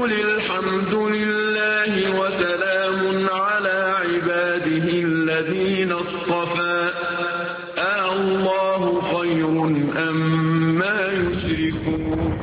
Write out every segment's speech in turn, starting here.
وقل الحمد لله وسلام على عباده الذين اصطفى الله خير أما يشركون.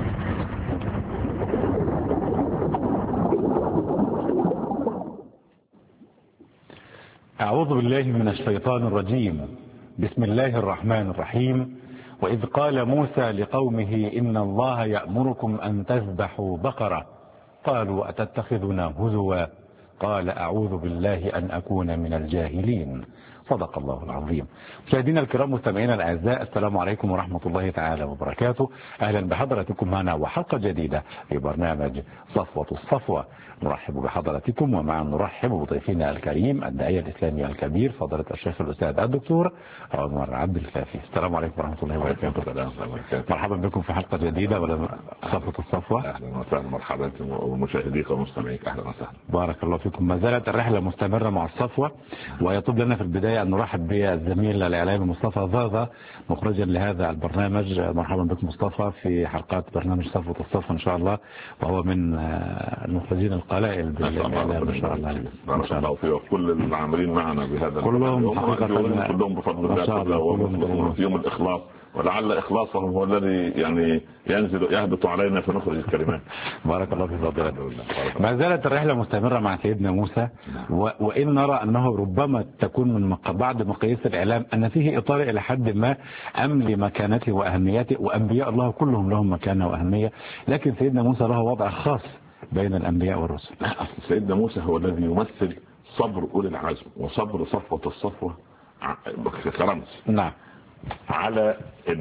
أعوذ بالله من الشيطان الرجيم. بسم الله الرحمن الرحيم. وإذ قال موسى لقومه إن الله يأمركم أن تذبحوا بقرة قالوا أتتخذنا هزوا قال أعوذ بالله أن أكون من الجاهلين. صدق الله العظيم. مشاهدينا الكرام مستمعينا الأعزاء، السلام عليكم ورحمة الله تعالى وبركاته. أهلا بحضراتكم معنا وحلقة جديدة في برنامج صفوة الصفوة. نرحب بحضراتكم ومعا نرحب بضيفنا الكريم الداعية الإسلامي الكبير فضيلة الشيخ الأستاذ الدكتور عمر عبد الكافي. السلام عليكم ورحمة الله وبركاته. مرحبا بكم في حلقة جديدة ولا صفوة الصفوة. أهلا وسهلا، مرحبا ومشاهديك ومستمعيك، أهلا وسهلا. بارك الله فيكم. ما زالت الرحلة مستمرة مع الصفوة، ويطلب لنا في البداية أن نرحب بالزميل الإعلامي مصطفى ضاضة مخرجا لهذا البرنامج. مرحبا بك مصطفى في حلقات برنامج صفوة الصفوة إن شاء الله، وهو من المخرجين القلائل بالإعلام إن شاء الله. بارك الله فيه وكل العاملين معنا بهذا كلهم حقيقة كلهم بفضل الله فيهم الإخلاص، ولعل إخلاصهم هو الذي يعني يهبط علينا فنخرج الكلمات. بارك الله في فضيلته. ما زالت الرحلة مستمرة مع سيدنا موسى، وإن نرى أنه ربما تكون من بعض مقاييس الإعلام أن فيه إطار إلى حد ما أم لمكانته وأهميته، وأنبياء الله كلهم لهم مكانة وأهمية، لكن سيدنا موسى له وضع خاص بين الأنبياء والرسل. لا، أصل سيدنا موسى هو الذي يمثل صبر أولي العزم وصبر صفوة الصفوة كرمز. نعم. على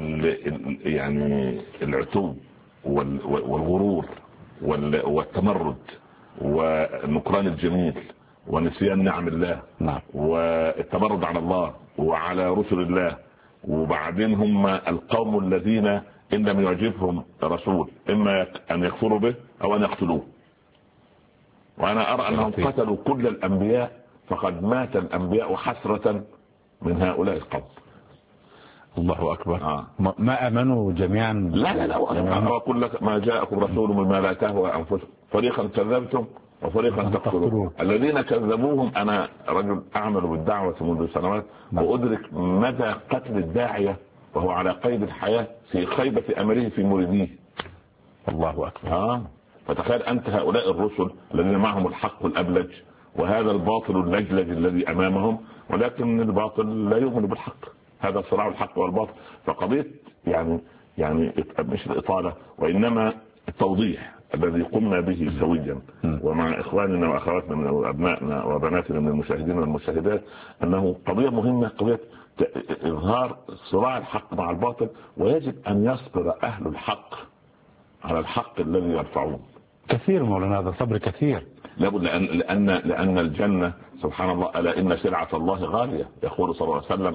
يعني العتوب والغرور والتمرد ونكران الجميل ونسيان نعم الله. نعم. والتمرد على الله وعلى رسل الله. وبعدين هم القوم الذين إن لم يعجبهم رسول إما أن يكفروا به أو أن يقتلوه. وأنا أرى أنهم قتلوا كل الأنبياء، فقد مات الأنبياء حسرة من هؤلاء القوم. الله أكبر. ما أمنوا جميعا. لا أقول لك ما جاءكم رسول مما لا تهوى أنفسكم فريقا كذبتم وفريقا تقتلون. الذين كذبوهم، أنا رجل أعمل بالدعوة منذ سنوات وأدرك مدى قتل الداعية وهو على قيد الحياة في خيبة أمره في مريديه. الله أكبر. فتخيل أنت هؤلاء الرسل الذين معهم الحق الأبلج وهذا الباطل اللجلج الذي أمامهم، ولكن الباطل لا يؤمن بالحق. هذا صراع الحق والباطل. فقضية يعني مش الإطالة وإنما التوضيح الذي قمنا به سويا ومع إخواننا وأخواتنا من أبنائنا وبناتنا من المشاهدين والمشاهدات، أنه قضية مهمة، قضية إظهار صراع الحق مع الباطل، ويجب أن يصبر أهل الحق على الحق الذي يرفعون. كثير مولانا، هذا صبر كثير. لابد لأن الجنة سبحان الله ألا إن سلعة الله غالية. يقول صلى الله عليه وسلم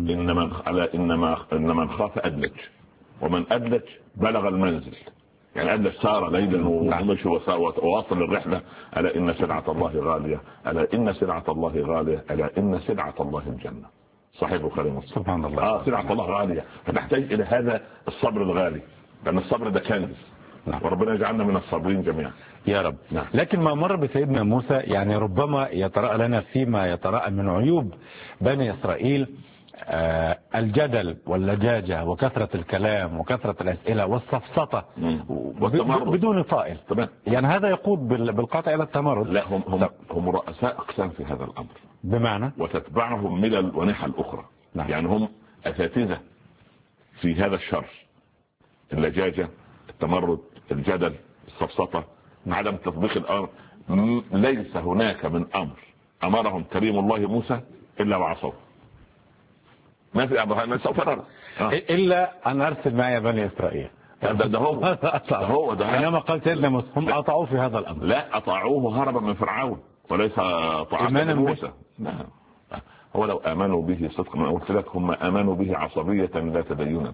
إن من خاف أدلج ومن أدلج بلغ المنزل. يعني أدلج سار ليلا ومشي وواصل الرحلة. ألا إن سلعة الله غالية، ألا إن سلعة الله غالية، ألا إن سلعة الله الجنة. صحيح البخاري ومسلم. سبحان الله. سلعة الله غالية، فتحتاج إلى هذا الصبر الغالي، لأن الصبر ده كنز. وربنا يجعلنا من الصابرين جميعا يا رب. لكن ما مر بسيدنا موسى يعني ربما يتراءى لنا فيما يتراءى من عيوب بني إسرائيل الجدل واللجاجة وكثرة الكلام وكثرة الأسئلة والسفسطة بدون طائل. يعني هذا يقود بالقطع إلى التمرد. لا، هم رؤساء أقسام في هذا الأمر، بمعنى وتتبعهم ملل ونحل أخرى. يعني هم أساتذة في هذا الشر، اللجاجة، التمرد، الجدل، السفسطة، عدم تطبيق الأمر. ليس هناك من أمر أمرهم كريم الله موسى إلا وعصوه. ما في أمر إلا أن أرسل معي بني إسرائيل. ده هو إنما قال سيدنا موسى هم أطاعوه في هذا الأمر. لا، أطاعوه هربا من فرعون وليس طاعة موسى. هو لو آمنوا به صدقا، ما قلت لك هم آمنوا به عصبية لا تدينا.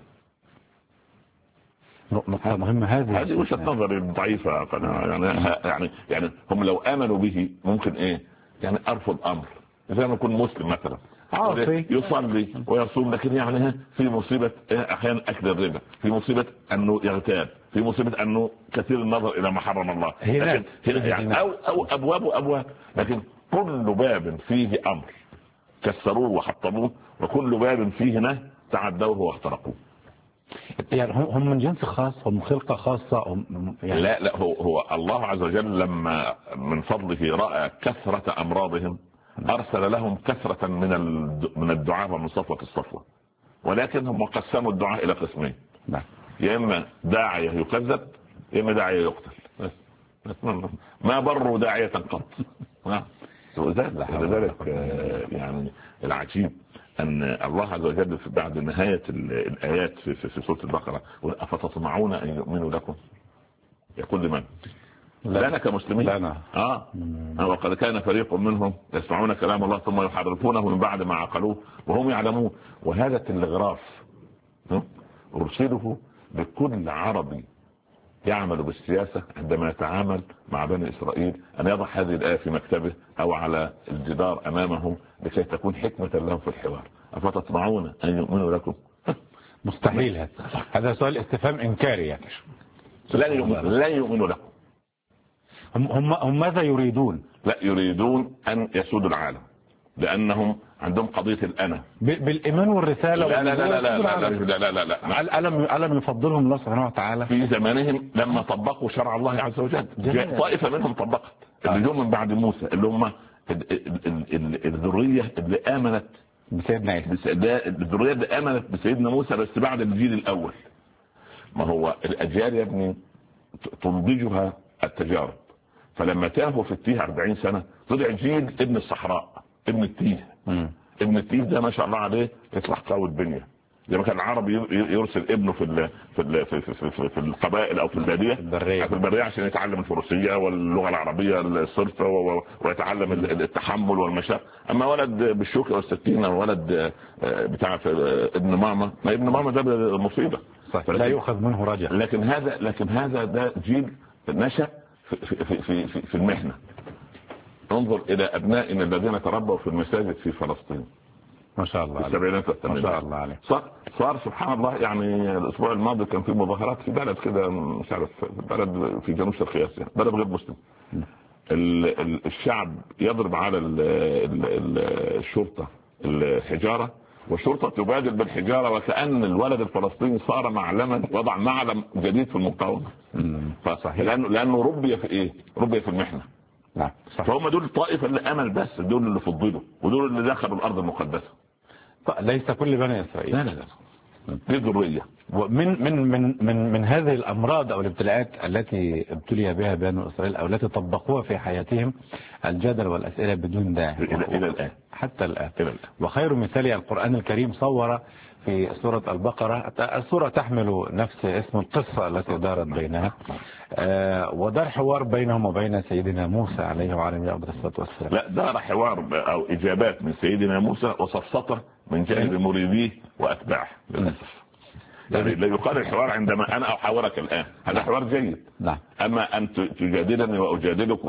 نقطة مهمة هذه وجهة نظري ضعيفة. يعني هم لو آمنوا به ممكن يعني أرفض أمر زي ما يكون مسلم مثلا يصلي ويصوم، لكن يعني في مصيبة أحيانا أكل الربا، في مصيبة أنه يغتاب، في مصيبة أنه كثير النظر إلى ما حرم الله، لكن يعني أو أبواب، لكن كل باب فيه أمر كسروه وحطموه، وكل باب فيه نهي تعدوه واخترقوه. يعني هم من جنس خاص، هم خلقة خاصة يعني لا هو الله عز وجل لما من فضله رأى كثرة أمراضهم أرسل لهم كثرة من الدعاء ومن صفوة الصفوة، ولكن هم قسموا الدعاء إلى قسمين، يا إما داعية يكذب يا إما داعية يقتل، ما بروا داعية قط. لذلك يعني العجيب أن الله عز وجل بعد نهاية الآيات في سورة البقرة أفتطمعون أن يؤمنوا لكم، يقول لمن؟ لنا كمسلمين. لنا وقد كان فريق منهم يسمعون كلام الله ثم يحرفونه من بعد ما عقلوه وهم يعلمون. وهذا التلغراف أرسله بكل عربي يعمل بالسياسة عندما يتعامل مع بني إسرائيل أن يضع هذه الآية في مكتبه أو على الجدار أمامهم لكي تكون حكمة لهم في الحوار. أفتطمعون أن يؤمنوا لكم؟ مستحيل. هذا سؤال استفهام إنكاري يعني. لا يؤمنوا لكم. هم ماذا يريدون؟ لا يريدون أن يسودوا العالم لأنهم عندهم قضية الأنا بالإيمان والرسالة. لا لا لا لا لا لا لا لا. ألم يفضلهم الله سبحانه وتعالى في زمانهم لما طبقوا شرع الله عز وجل؟ طائفة منهم طبقت، اللي جم من بعد موسى اللي هم الذرية اللي آمنت بسيدنا عيسى، الذرية اللي آمنت بسيدنا موسى بس بعد الجيل الأول. ما هو الأجيال يا ابني تنضجها التجارب، فلما تاهوا في التيه 40 سنة طلع جيل ابن الصحراء، ابن التيه. ابن التيه ده ما شاء الله عليه يطلع قوي البنية، زي ما كان العرب يرسل ابنه في القبائل او في الباديه في البريه عشان يتعلم الفروسيه واللغه العربيه الصرفه ويتعلم التحمل والمشاق. اما ولد بالشوكه والسكينه وولد بتاع ابن ماما، ما ابن ماما ده مصيبه لا يؤخذ منه رجع. لكن هذا ده جيل نشأ في المحنه. انظر الى ابنائنا الذين تربوا في المساجد في فلسطين ما شاء الله، السبعينات والثمانينات ما شاء الله عليه. صار سبحان الله. يعني الاسبوع الماضي كان في مظاهرات في بلد كده مش عارف، بلد في جنوب شرق اسيا، بلد غير مسلم. الشعب يضرب على الشرطه الحجاره، والشرطه تبادل بالحجاره، وكأن الولد الفلسطيني صار معلما، وضع معلم جديد في المقاومه. فصحيح لانه ربي في ايه؟ ربي في المحنه. نعم. فهم دول الطائفه اللي امل، بس دول اللي فضلوا ودول اللي دخلوا الارض المقدسه. ليس كل بني اسرائيل. لا دي ذريه. من هذه الامراض او الابتلاءات التي ابتلي بها بني اسرائيل او التي طبقوها في حياتهم الجدل والاسئله بدون داعي الى الان حتى الان. وخير مثال القران الكريم صور في سورة البقرة. السورة تحمل نفس اسم القصة التي دارت بينها، ودار حوار بينهم وبين سيدنا موسى عليه وعلى نبينا الصلاة والسلام. لا دار حوار أو إجابات من سيدنا موسى وصفصطة من جانب مريديه وأتباعه للأسف. يعني لا يقال الحوار عندما أنا أحاورك الآن، هذا حوار جيد. نعم. أما أن تجادلني وأجادلك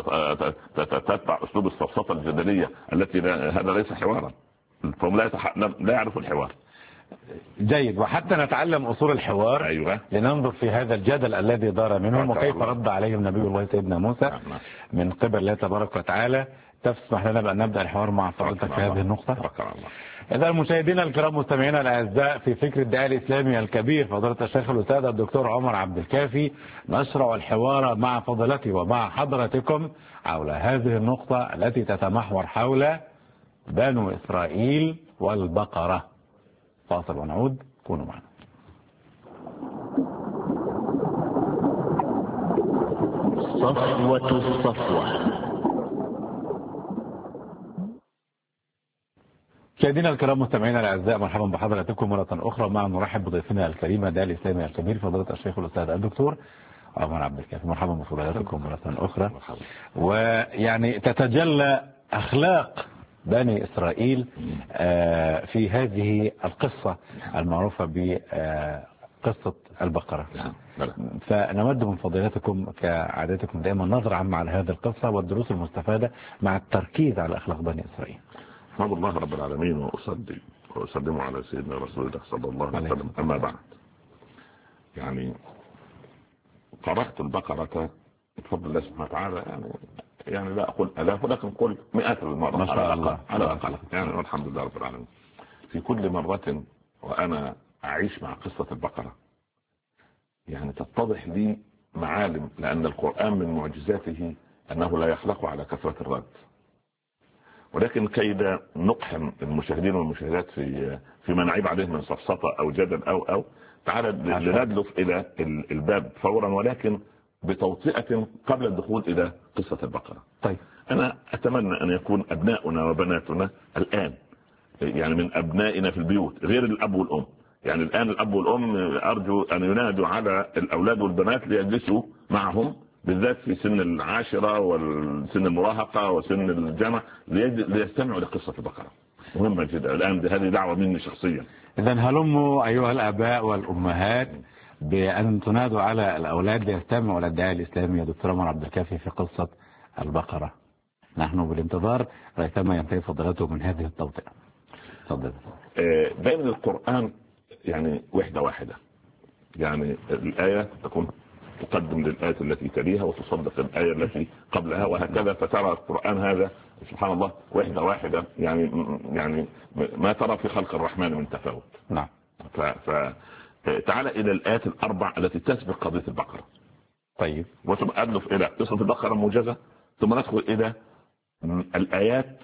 وتتبع أسلوب الصفصطة الجدلية التي هذا ليس حوارا، فهم لا يعرفوا الحوار. جيد. وحتى نتعلم أصول الحوار. أيوة. لننظر في هذا الجدل الذي دار منهم وكيف رد عليهم نبي الله سيدنا موسى من قبل الله تبارك وتعالى. تسمح لنا بأن نبدأ الحوار مع فضلتك في هذه النقطة. إذا مشاهدينا الكرام مستمعينا الأعزاء، في فكر الداعية الإسلامي الكبير فضيلة الشيخ الأستاذ الدكتور عمر عبد الكافي نشرع الحوار مع فضيلته ومع حضرتكم حول هذه النقطة التي تتمحور حول بنو إسرائيل والبقرة. فاصل ونعود، كونوا معنا. صفوة الصفوة. مشاهدينا الكرام مستمعينا الاعزاء، مرحبا بحضراتكم مرة أخرى. مع نرحب بضيفنا الكريم الداعي الإسلامي الكبير فضيلة الشيخ الأستاذ الدكتور عمر عبد الكافي. مرحبا بفضيلتكم مرة أخرى. ويعني تتجلى أخلاق بني إسرائيل في هذه القصة المعروفة بقصة البقرة. فنود من فضيلتكم كعادتكم دائما نظرة عامة على هذه القصة والدروس المستفادة مع التركيز على أخلاق بني إسرائيل. أحمد الله رب العالمين وأصلي وأسلم على سيدنا رسول الله صلى الله عليه وسلم. أما بعد، يعني قرأت البقرة بفضل الله سبحانه وتعالى يعني لا أقول آلاف ولكن قل مئات المرات ما شاء الله على الأقل يعني، والحمد لله رب العالمين. في كل مرة وأنا أعيش مع قصة البقرة يعني تتضح لي معالم، لأن القرآن من معجزاته أنه لا يخلق على كثرة الرد. ولكن كي لا نقحم المشاهدين والمشاهدات في ما نعيب عليه من سفسطة أو جدل أو تعالى لندلف إلى الباب فورا، ولكن بتوطئة قبل الدخول إلى قصة البقرة. طيب أنا أتمنى أن يكون أبناؤنا وبناتنا الآن يعني من أبنائنا في البيوت غير الأب والأم، يعني الآن الأب والأم أرجو أن ينادوا على الأولاد والبنات ليجلسوا معهم بالذات في سن العاشرة والسن المراهقة وسن الجامعة ليستمعوا لقصة البقرة، مهمة جدا الآن. هذه دعوة مني شخصيا. إذن هلموا أيها الآباء والأمهات بأن تنادوا على الأولاد ليستمعوا إلى الداعية الإسلامي دكتور عمر عبد الكافي في قصة البقرة. نحن بالانتظار ريثما ينتهي فضيلته من هذه التوطئة. تفضل. بين القرآن يعني وحدة واحدة، يعني الآية تكون تقدم للآية التي تليها وتصدق الآية التي قبلها وهكذا، فترى القرآن هذا سبحان الله وحدة واحدة، يعني ما ترى في خلق الرحمن من تفاوت. نعم. تعالى إلى الآيات الأربع التي تسبق قضية البقرة. طيب. وثم أدلف إلى قصة البقرة الموجزة، ثم ندخل إلى الآيات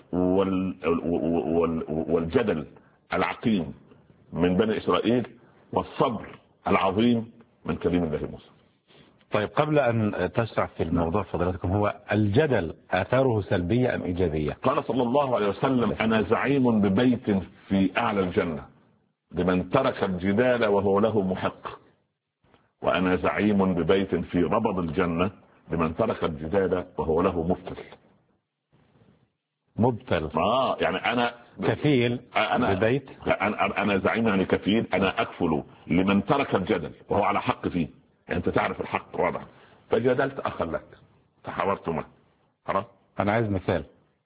والجدل العقيم من بني إسرائيل والصبر العظيم من كلام الله موسى. طيب قبل أن تشرح في الموضوع فضلاتكم، هو الجدل آثاره سلبية أم إيجابية؟ قال صلى الله عليه وسلم أنا زعيم ببيت في أعلى الجنة لمن ترك الجدال وهو له محق، وأنا زعيم ببيت في ربض الجنة لمن ترك الجدال وهو له مبتل. يعني أنا كفيل ببيت. أنا زعيم يعني كفيل، أنا أكفل لمن ترك الجدل وهو على حق فيه، يعني أنت تعرف الحق واضح فجدلت أخا لك تحاورت معه خلاص. أنا عايز مثال.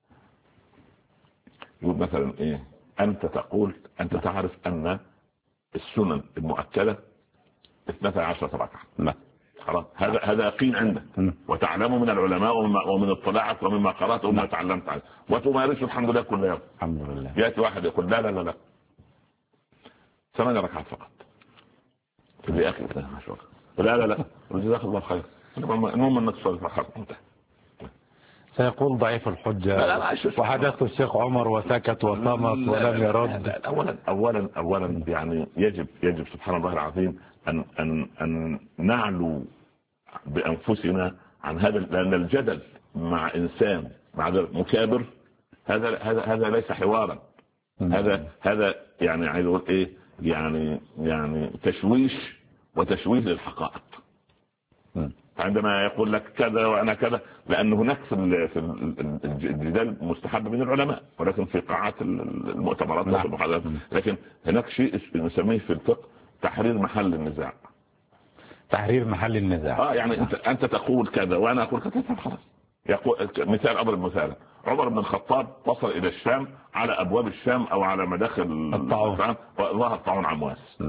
يقول مثلا إيه، أنت تقول أنت تعرف أن السنن المؤكدة 12 ركعة خلاص، هذا يقين عندك وتعلم من العلماء ومن اطلاعك ومما قرأت وما تعلمت عنه وتمارسه الحمد لله كل يوم. الحمد لله. يأتي واحد يقول لا لا لا لا 8 ركعات فقط، تقول لي أخي لا لا لا جزاك الله خير، المهم أنك تصلي فقط. سيقول ضعيف الحجة وحدث الشيخ عمر وسكت وصمت ولم يرد. أولا يعني يجب سبحان الله العظيم أن نعلو بأنفسنا عن هذا، لأن الجدل مع إنسان مع مكابر هذا ليس حوارا، هذا يعني عايز أقول إيه، يعني تشويش وتشويه للحقائق. عندما يقول لك كذا وانا كذا، لان هناك في الجدال مستحب من العلماء ولكن في قاعات المؤتمرات والمحاضرات، لكن هناك شيء نسميه في الفقه تحرير محل النزاع. تحرير محل النزاع. يعني انت تقول كذا وانا اقول كذا خلاص. يقول مثال اضرب مثال، عمر بن الخطاب وصل الى الشام على ابواب الشام او على مداخل الطاعون وظهر طاعون عمواس،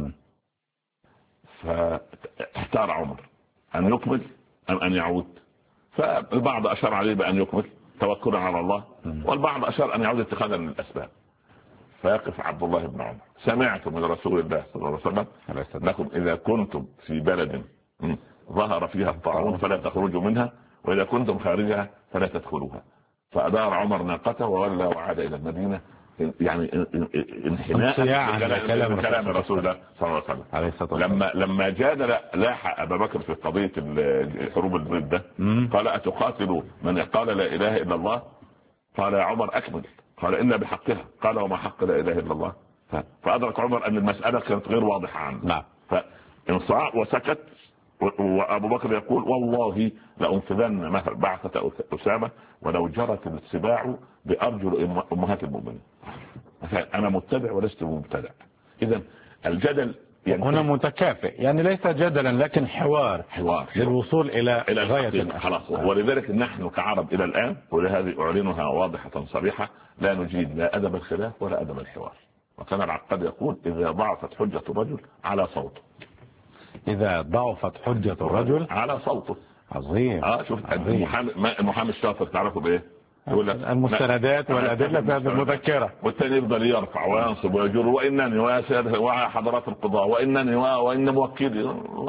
فاحتار عمر أن يكمل أم أن يعود، فالبعض أشار عليه بأن يكمل توكلا على الله، والبعض أشار أن يعود اتخاذا من الأسباب. فيقف عبد الله بن عمر سمعت من رسول الله صلى الله عليه وسلم لكم إذا كنتم في بلد ظهر فيها الطاعون فلا تخرجوا منها، وإذا كنتم خارجها فلا تدخلوها. فأدار عمر ناقته وولى وعاد إلى المدينة، يعني انحناء كلام رسول الله صلى الله عليه وسلم. لما جادل لاح ابا بكر في قضيه حروب الردة قال اتقاتلوا من قال لا اله الا الله؟ قال يا عمر اكمل، قال الا بحقها، قال وما حق لا اله الا الله؟ فادرك عمر ان المساله كانت غير واضحه عنه، فانصاع وسكت. وابو بكر يقول والله لانفذن مثل بعثه اسامه ولو جرت السباع بارجل امهات المؤمنين. انا متبع ولست مبتدع. اذا الجدل هنا متكافئ، يعني ليس جدلا لكن حوار للوصول الى غايه خلاص. ولذلك نحن كعرب الى الان، ولهذه اعلنها واضحه صريحه، لا نجيد لا ادب الخلاف ولا ادب الحوار. وكان العقاد يقول اذا ضعفت حجه الرجل على صوته. إذا ضعفت حجة الرجل على صوته. عظيم. شوف عظيم. المحامي الشاطر تعرفوا بايه؟ يقول لك المستندات والأدلة في هذه المذكرة، والثاني يفضل يرفع وينصب ويجر وإنني وحضرات القضاء وإنني وإن موكلي.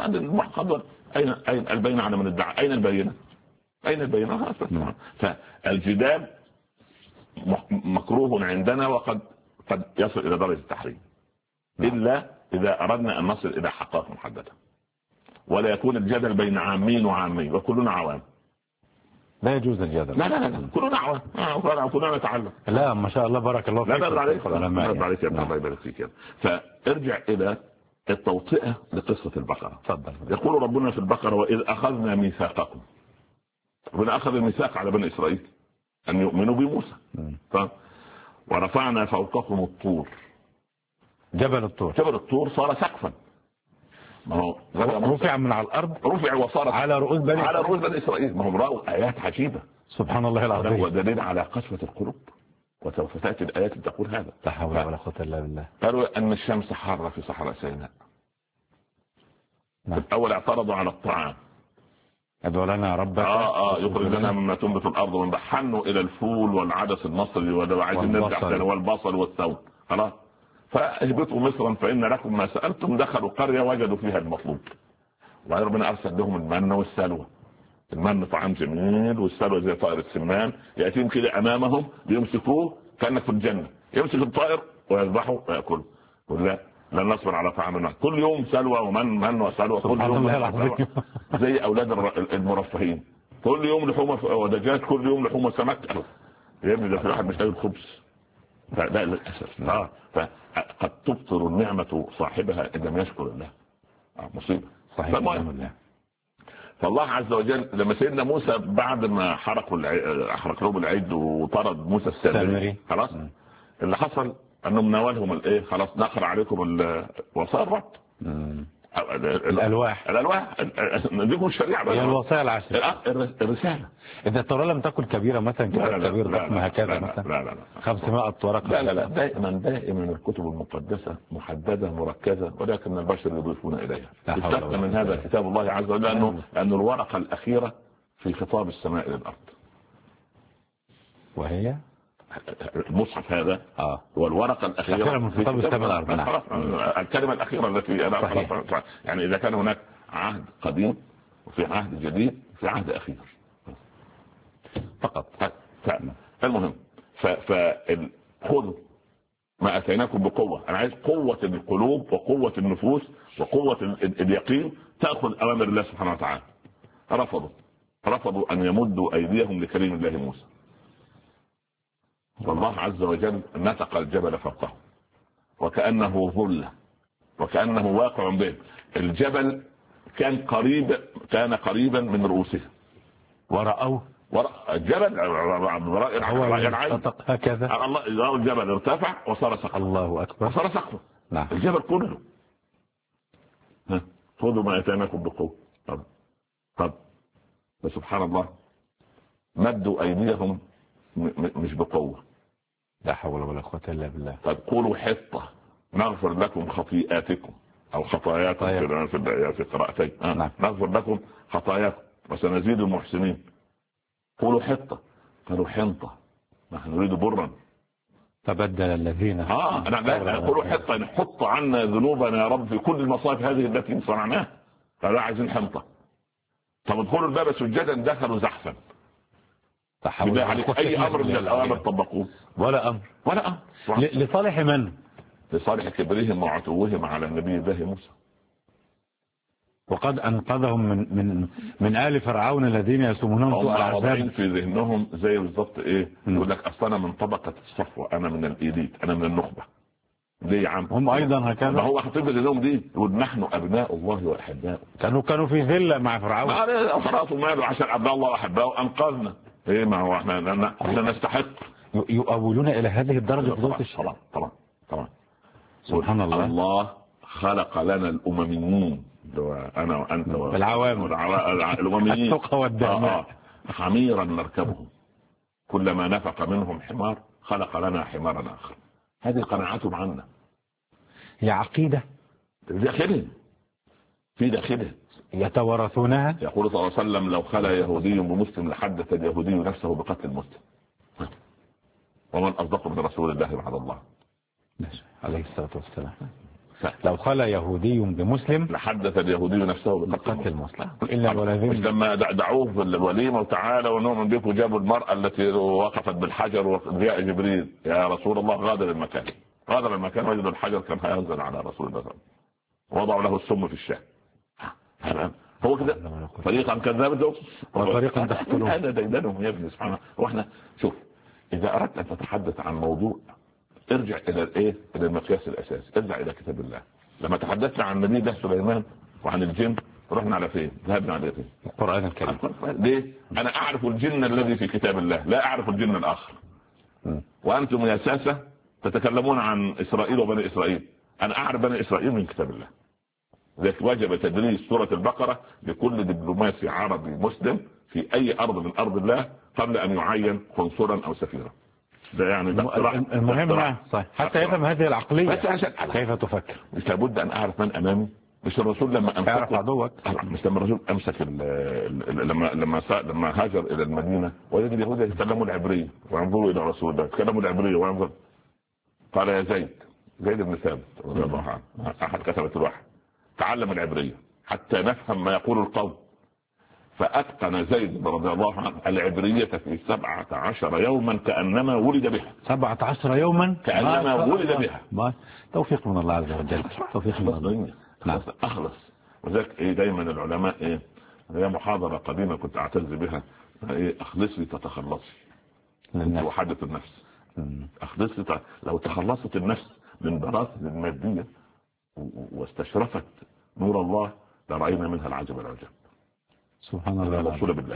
أين البينة على من ادعى؟ أين البينة؟ أين البينة؟ فالجدال مكروه عندنا وقد يصل إلى درجة التحريم، إلا إذا أردنا أن نصل إلى حقائق محددة، ولا يكون الجدل بين عامين وعامين وكلنا عوام. لا يجوز الجدل. لا كلنا عوام، كلنا نتعلم. لا ما شاء الله بارك الله فيك. لا عليك يا ابن الله يبارك فيك. فارجع إلى التوطئة لقصة البقرة. تفضل. يقول ربنا في البقرة: وإذ أخذنا ميثاقكم. ربنا أخذ الميثاق على بني إسرائيل أن يؤمنوا بموسى. ورفعنا فوقكم الطور. جبل الطور صار سقفا. ما هو رفع من على الأرض، رفع وصار على رؤوس بني إسرائيل. ما هم رأوا آيات عجيبة سبحان الله العظيم. هو دليل على قسوة القلوب، وسوف تأتي الآيات تقول هذا. لا حول ولا قوة إلا بالله. قالوا أن الشمس حارة في صحراء سيناء. الأول اعترضوا على الطعام. ادعو لنا ربك يخرج لنا مما تنبت الأرض ونحنوا إلى الفول والعدس المصري وعايزين نرجع والبصل والثوم. خلاص فاهبطوا مصرا فإن لكم ما سألتم. دخلوا قرية وجدوا فيها المطلوب، وبعدين ربنا أرسل لهم المن والسلوى. المن طعام جميل، والسلوى زي طائر السمان يأتيهم كده أمامهم ليمسكوه كأنك في الجنة. يمسك الطائر ويذبحه ويأكله. ولا لن نصبر على طعامنا. كل يوم سلوى ومن وسلوى كل يوم. زي أولاد المرفهين، كل يوم لحوم ودجاج، كل يوم لحوم وسمك. يا ابني ده في واحد مش لاقي الخبز. لا للأسف. فقد تبطل النعمة صاحبها إذا لم يشكر الله. مصيبة. صحيح. فالله عز وجل لما سيدنا موسى بعد ما حرق لهم العيد وطرد موسى السامري، خلاص اللي حصل انهم ناولهم الايه، خلاص نقر عليكم وصار الالواح نديكم الشريعه بقى، الوصايا العشر، الرساله. اذا التوراة لم تكن كبيره مثلا كتاب كبير ضخم هكذا مثلا لا 500 ورقه. لا دائما الكتب المقدسه محدده مركزه، ولكن البشر يضيفون اليها. استثنى من هذا كتاب الله عز وجل لانه الورقه الاخيره في خطاب السماء للارض، وهي المصحف هذا والورقه الاخيره من خطاب السماء للارض. الكلمه الاخيره التي انا يعني اذا كان هناك عهد قديم وفي عهد جديد في عهد اخير فقط. المهم خذوا ما اتيناكم بقوه. انا عايز قوه القلوب وقوه النفوس وقوه اليقين تاخذ اوامر الله سبحانه وتعالى. رفضوا ان يمدوا ايديهم لكريم الله موسى، والله عز وجل نتق الجبل فوقه وكأنه ظلة وكأنه واقع به. الجبل كان قريبا من رؤوسهم ورأوه. الجبل رأي العين هكذا. الله الجبل ارتفع وصار سقفا. الله أكبر. وصار سقفا. نعم. الجبل كله. خذوا ما اتيناكم بقوة. طب سبحان الله مدوا أيديهم مش بقوة. لا حول ولا قوة إلا بالله. طب قولوا حطة نغفر لكم خطيئاتكم أو خطاياكم في قراءتين. نغفر لكم خطاياكم وسنزيد المحسنين. قولوا حطة، قالوا حنطة نحن نريد برا. تبدل الذين قولوا حطة نحط عنا ذنوبنا يا رب في كل المصائب هذه التي صنعناها. قالوا عايزين حنطة. طب ادخلوا الباب سجدا دخلوا زحفا. اي امر من الاوامر طبقوه؟ ولا امر. لصالح من؟ لصالح كبرهم وعتوهم على النبي الله موسى. وقد انقذهم من آل فرعون الذين يسومونهم سوء العذاب. في ذهنهم زي بالضبط ايه، يقول لك اصل انا من طبقه الصفوه، انا من الايليت، انا من النخبه. ليه يا عم؟ هم ايضا هكذا. ما هو حاطين في ذهنهم دي، يقول نحن ابناء الله واحباؤه. كانوا في ذله مع فرعون. خلاص ماله عشان ابناء الله واحباؤه انقذنا. ايه ما هو احنا نستحق. يؤولون الى هذه الدرجه فضيلة الشيخ. طبعا سبحان الله. الله خلق لنا الامميين، انا وانت العوام الامميين التقى والدماء حميرا نركبهم كلما نفق منهم حمار خلق لنا حمارا اخر. هذه قناعتهم عنا. هي عقيده داخلهم في داخله يتوارثونها. يقول صلى الله عليه وسلم لو خلا يهودي بمسلم لحدث اليهودي نفسه بقتل المسلم. ومن أصدق من رسول الله بعد الله عليه الصلاة والسلام. لو خلا يهودي بمسلم لحدث اليهودي نفسه بقتل المسلم إلا الولدين. مش لما دعوه في الوليمة وتعالى ونؤمن بك وجابوا المرأة التي وقفت بالحجر وجاء جبريل يا رسول الله غادر المكان وجد الحجر كان هينزل على رسول الله وضعوا له السم في الشاه. هو كده فريقا كذاب وفريقا تقتلون. هذا ديدنهم يا ابني سبحانه. واحنا شوف اذا اردت ان تتحدث عن موضوع ارجع الى الى المقياس الاساسي، ارجع الى كتاب الله. لما تحدثنا عن نبي الله سليمان وعن الجن رحنا على فين؟ ذهبنا على فين؟ القرآن الكريم. ليه؟ انا اعرف الجن الذي في كتاب الله لا اعرف الجن الاخر. وانتم يا ساسة تتكلمون عن اسرائيل وبني اسرائيل، انا اعرف بني اسرائيل من كتاب الله. لذلك وجب تدريس سورة البقرة لكل دبلوماسي عربي مسلم في اي ارض من ارض الله قبل ان يعين قنصلا او سفيرا. ده يعني المهم صحيح حتى يفهم هذه العقلية كيف تفكر. مش لابد ان اعرف من امامي. مش الرسول لما امسك عدوك، مش لما الرسول امسك لما هاجر الى المدينة وجد اليهود يتكلموا العبرية وينظروا الى رسول الله يتكلموا العبرية وينظر قال يا زيد بن ثابت رضي الله عنه احد كتبة الوحي تعلم العبرية حتى نفهم ما يقول القوم. فأتقن زيد رضي الله عنه العبرية في 17 يوما كأنما ولد بها. 17 يوما كأنما ولد بها. توفيق من الله عز وجل. توفيق من الله. نعم. أخلص. وذلك دايما العلماء هي محاضرة قديمة كنت أعتز بها أخلصي تتخلصي. وحدث النفس. أخلصي لو تخلصت النفس من براثن المادية واستشرفت نور الله لرأينا منها العجب العجب. سبحان الله. الوصول بالله.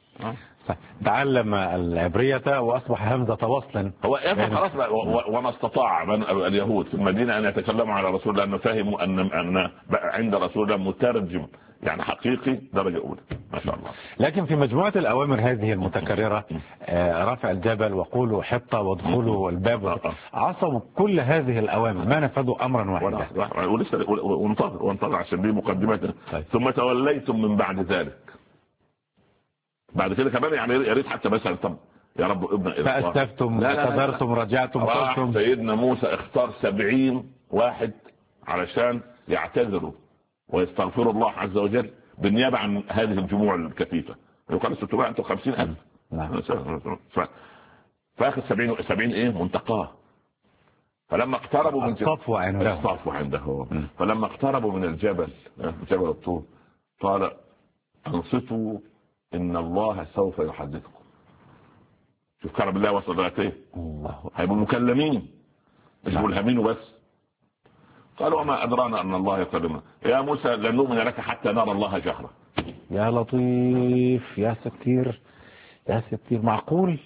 تعلم العبرية وأصبح همزة وصلا. هو خلاص وما استطاع اليهود في المدينة أن يتكلموا على رسول الله أنه فهموا أن عند رسول الله مترجم يعني حقيقي درجة أولى ما شاء الله. لكن في مجموعة الأوامر هذه المتكررة رفع الجبل وقولوا حطة وادخلوا الباب عصوا كل هذه الأوامر ما نفذوا أمرا واحدا. ولسه وانتظر عشان دي مقدمة. ثم توليتم من بعد ذلك. بعد كده كمان يعني يا ريت حتى مثلا طب يا رب ابن فاستفتم اعتذرتم رجعتم قلتم. سيدنا موسى اختار 70 واحد علشان يعتذروا ويستغفروا الله عز وجل بالنيابة عن هذه الجموع الكثيفة. يقال 650,000. نعم. فاخذ 70 منتقاه. فلما اقتربوا من الصفو عنده فلما اقتربوا من الجبل جبل الطور قال انصتوا ان الله سوف يحدثكم. شوف كرم الله وصل ايه. الله هيبقوا مكلمين مش ملهمين وبس. قالوا وما ادرانا ان الله يكلمنا يا موسى لن نؤمن لك حتى نرى الله جهرا. يا لطيف يا ستير يا ستير معقول.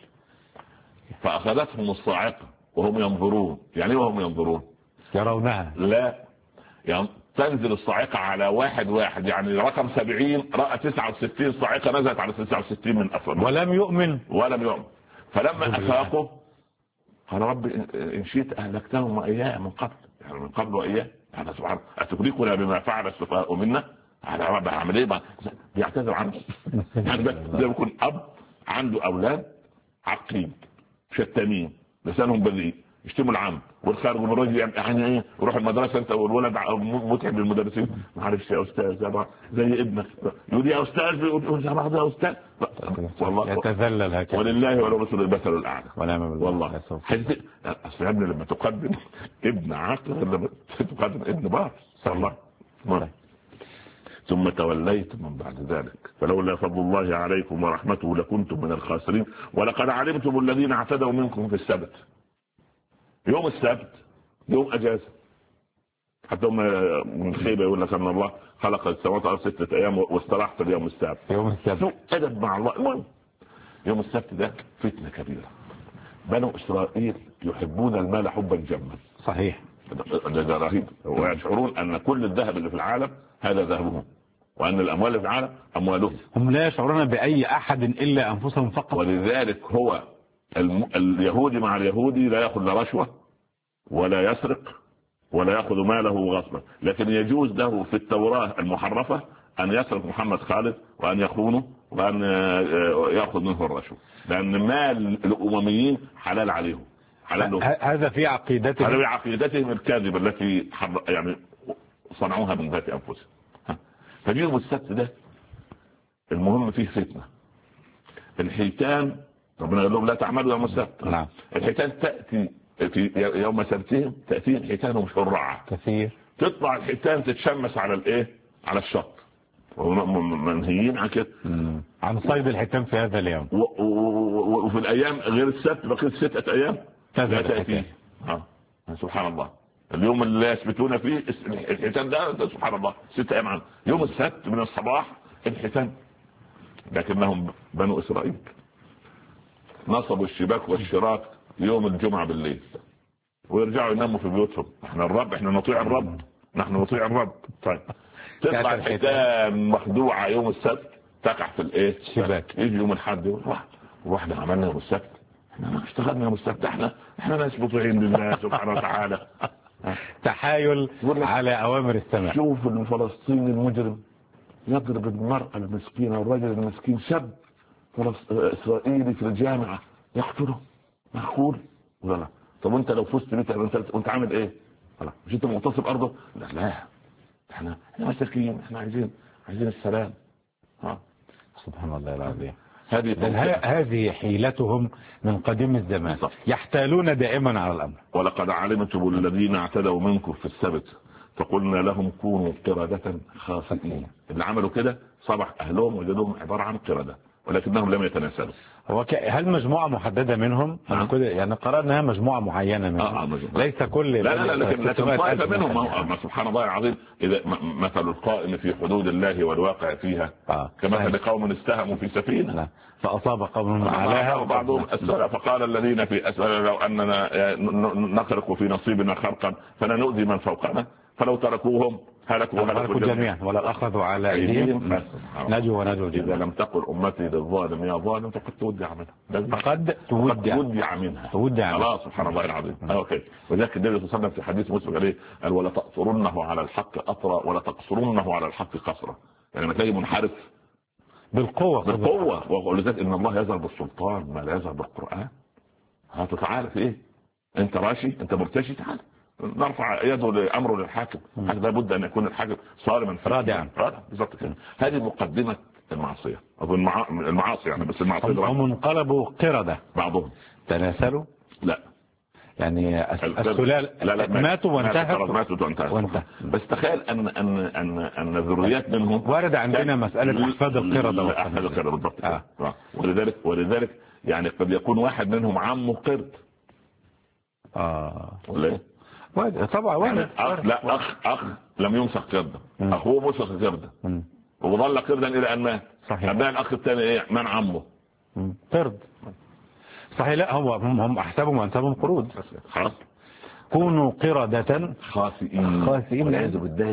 فاخذتهم الصاعقه وهم ينظرون. يعني وهم ينظرون يرونها لا يعني تنزل الصاعقة على واحد يعني رقم 70 رأى 69 صاعقة نزلت على 69 من أفضل ولم يؤمن. فلما أفاقوا قال رب إن شئت أهلكتهم وإياه من قبل يعني من قبل وإياه يعني سبحان أتهلكنا بما فعل السفهاء منا على رب عمل إيه بيعتذر عنه. يعني ده يكون أب عنده أولاد عقيم شتانين لسانهم بذيء يشتموا العام والخارج من الرجل يعني ايه يروح المدرسه انت والولد متعب للمدرسين ما عارفش يا استاذ زي ابنك يقول يا استاذ يقول يا استاذ والله يتذلل هكذا ولله ولرسول المثل الاعلى ونعم بالله والله. اصل يا ابني لما تقدم ابن عاقل لما تقدم ابن بار صلى الله. ثم توليتم من بعد ذلك فلولا فضل الله عليكم ورحمته لكنتم من الخاسرين ولقد علمتم الذين اعتدوا منكم في السبت. يوم السبت يوم اجازه حتى من خيبه يقول لك ان الله خلق السماوات على 6 ايام واستراح في اليوم السابع. يوم السبت ادب مع الله. المهم يوم السبت ده فتنه كبيره. بنو اسرائيل يحبون المال حبا جما. صحيح. ده رهيب. ويشعرون ان كل الذهب اللي في العالم هذا ذهبهم وان الاموال اللي في العالم اموالهم. هم لا يشعرون باي احد الا انفسهم فقط. ولذلك هو اليهودي مع اليهودي لا ياخذ لا رشوه ولا يسرق ولا يأخذ ماله غصبا، لكن يجوز له في التوراة المحرفة أن يسرق محمد خالد وأن يخونه وأن يأخذ منه الرشوة، لأن مال الأمميين حلال عليهم، حلال لهم. هذا في عقيدتهم، هذا في عقيدتهم الكاذبة التي يعني صنعوها من ذات أنفسهم. فاليوم السبت ده المهم فيه فتنة. الحيتان ربنا قال لهم لا تعملوا يوم السبت. نعم. الحيتان تأتي في يوم سبتهم، تأتي الحيتان شرعة كثير، تطلع الحيتان تتشمس على الايه، على الشط، ومنهيين عن كده، عن صيد الحيتان في هذا اليوم. وفي الايام غير السبت بقيت 6 ايام لا تأتي. سبحان الله. اليوم اللي يثبتون فيه الحيتان ده سبحان الله 6 ايام عنه. يوم السبت من الصباح الحيتان، لكنهم بنو اسرائيل نصبوا الشباك والشراك يوم الجمعة بالليل ويرجعوا يناموا في بيوتهم. احنا الرب، احنا نطيع الرب، نحن نطيع الرب. طيب تطلع الحيتان مخدوعة يوم السبت تقع في الايه، الشباك. يجي يوم الاحد يقول واحنا عملنا يوم السبت، احنا ما اشتغلنا يوم السبت، احنا ناس مطيعين لله سبحانه وتعالى. تحايل على اوامر السماء. شوف الفلسطيني المجرم يضرب المرأة المسكينة والرجل المسكين، شاب اسرائيلي في الجامعة يقتله، معقول ولا لا؟ طب وانت لو فزت بيك انت عامل ايه؟ لا مش انت مغتصب ارضه؟ لا احنا مساكين، احنا عايزين السلام. سبحان الله العظيم. هذه حيلتهم من قديم الزمان، يحتالون دائما على الامر. ولقد علمتم الذين اعتدوا منكم في السبت فقلنا لهم كونوا قردة خاسئين. اللي عملوا كده صبح اهلهم وجدوهم عبارة عن قردة ولكنهم لم يتناسلوا. هل مجموعة محددة منهم؟ يعني قررنا مجموعة معينة منهم. ليس كل لا لكن طائفة منهم. سبحان الله العظيم. إذا مثل القائم في حدود الله والواقع فيها كمثل قوم استهموا في سفينة فأصاب قوم عليها وبعضهم أسفل، فقال الذين في أسفل لو أننا نخرق في نصيبنا خرقا فنؤذي من فوقنا فلو تركوهم هلكوا جميعا ولو أخذوا على أيديهم نجوا جميعا. إذا لم تقل أمتي للظالم يا ظالم فقد تودع منها، فقد تودع منها. خلاص سبحان الله العظيم. اوكي. وذلك النبي صلى الله عليه وسلم في حديث مسلم عليه قال ولا تقصرنه على الحق أطرا ولا تقصرنه على الحق قصرا. يعني ما تلاقي منحرف بالقوة ولذلك إن الله يظهر بالسلطان ما لا يظهر بالقرآن. تعالى في إيه؟ أنت راشي، أنت مرتشي، تعال نرفع يده لأمره للحاكم. هذا لابد أن يكون الحاكم صارما رادعا. بالضبط كده. هذه مقدمة المعصية أو المعاصي يعني، بس المعصية هم انقلبوا قردة. بعضهم تناسلوا؟ لا يعني السلال ماتوا وانتهوا. بس تخيل ان ذريات منهم وارد عندنا مسألة احفاد القردة. احفاد القردة بالضبط. ولذلك يعني قد يكون واحد منهم عمه قرد. ولا ايه؟ طبعا وارد. لا اخ لم يمسك قردة، اخوه مسك قردة وظل قردا الى ان مات. صحيح. ابناء الاخ الثاني ايه؟ من عمه قرد. صحيح. لا هم احسبهم وانسبهم قرود. خلاص كونوا قردة خاسئين والعياذ بالله.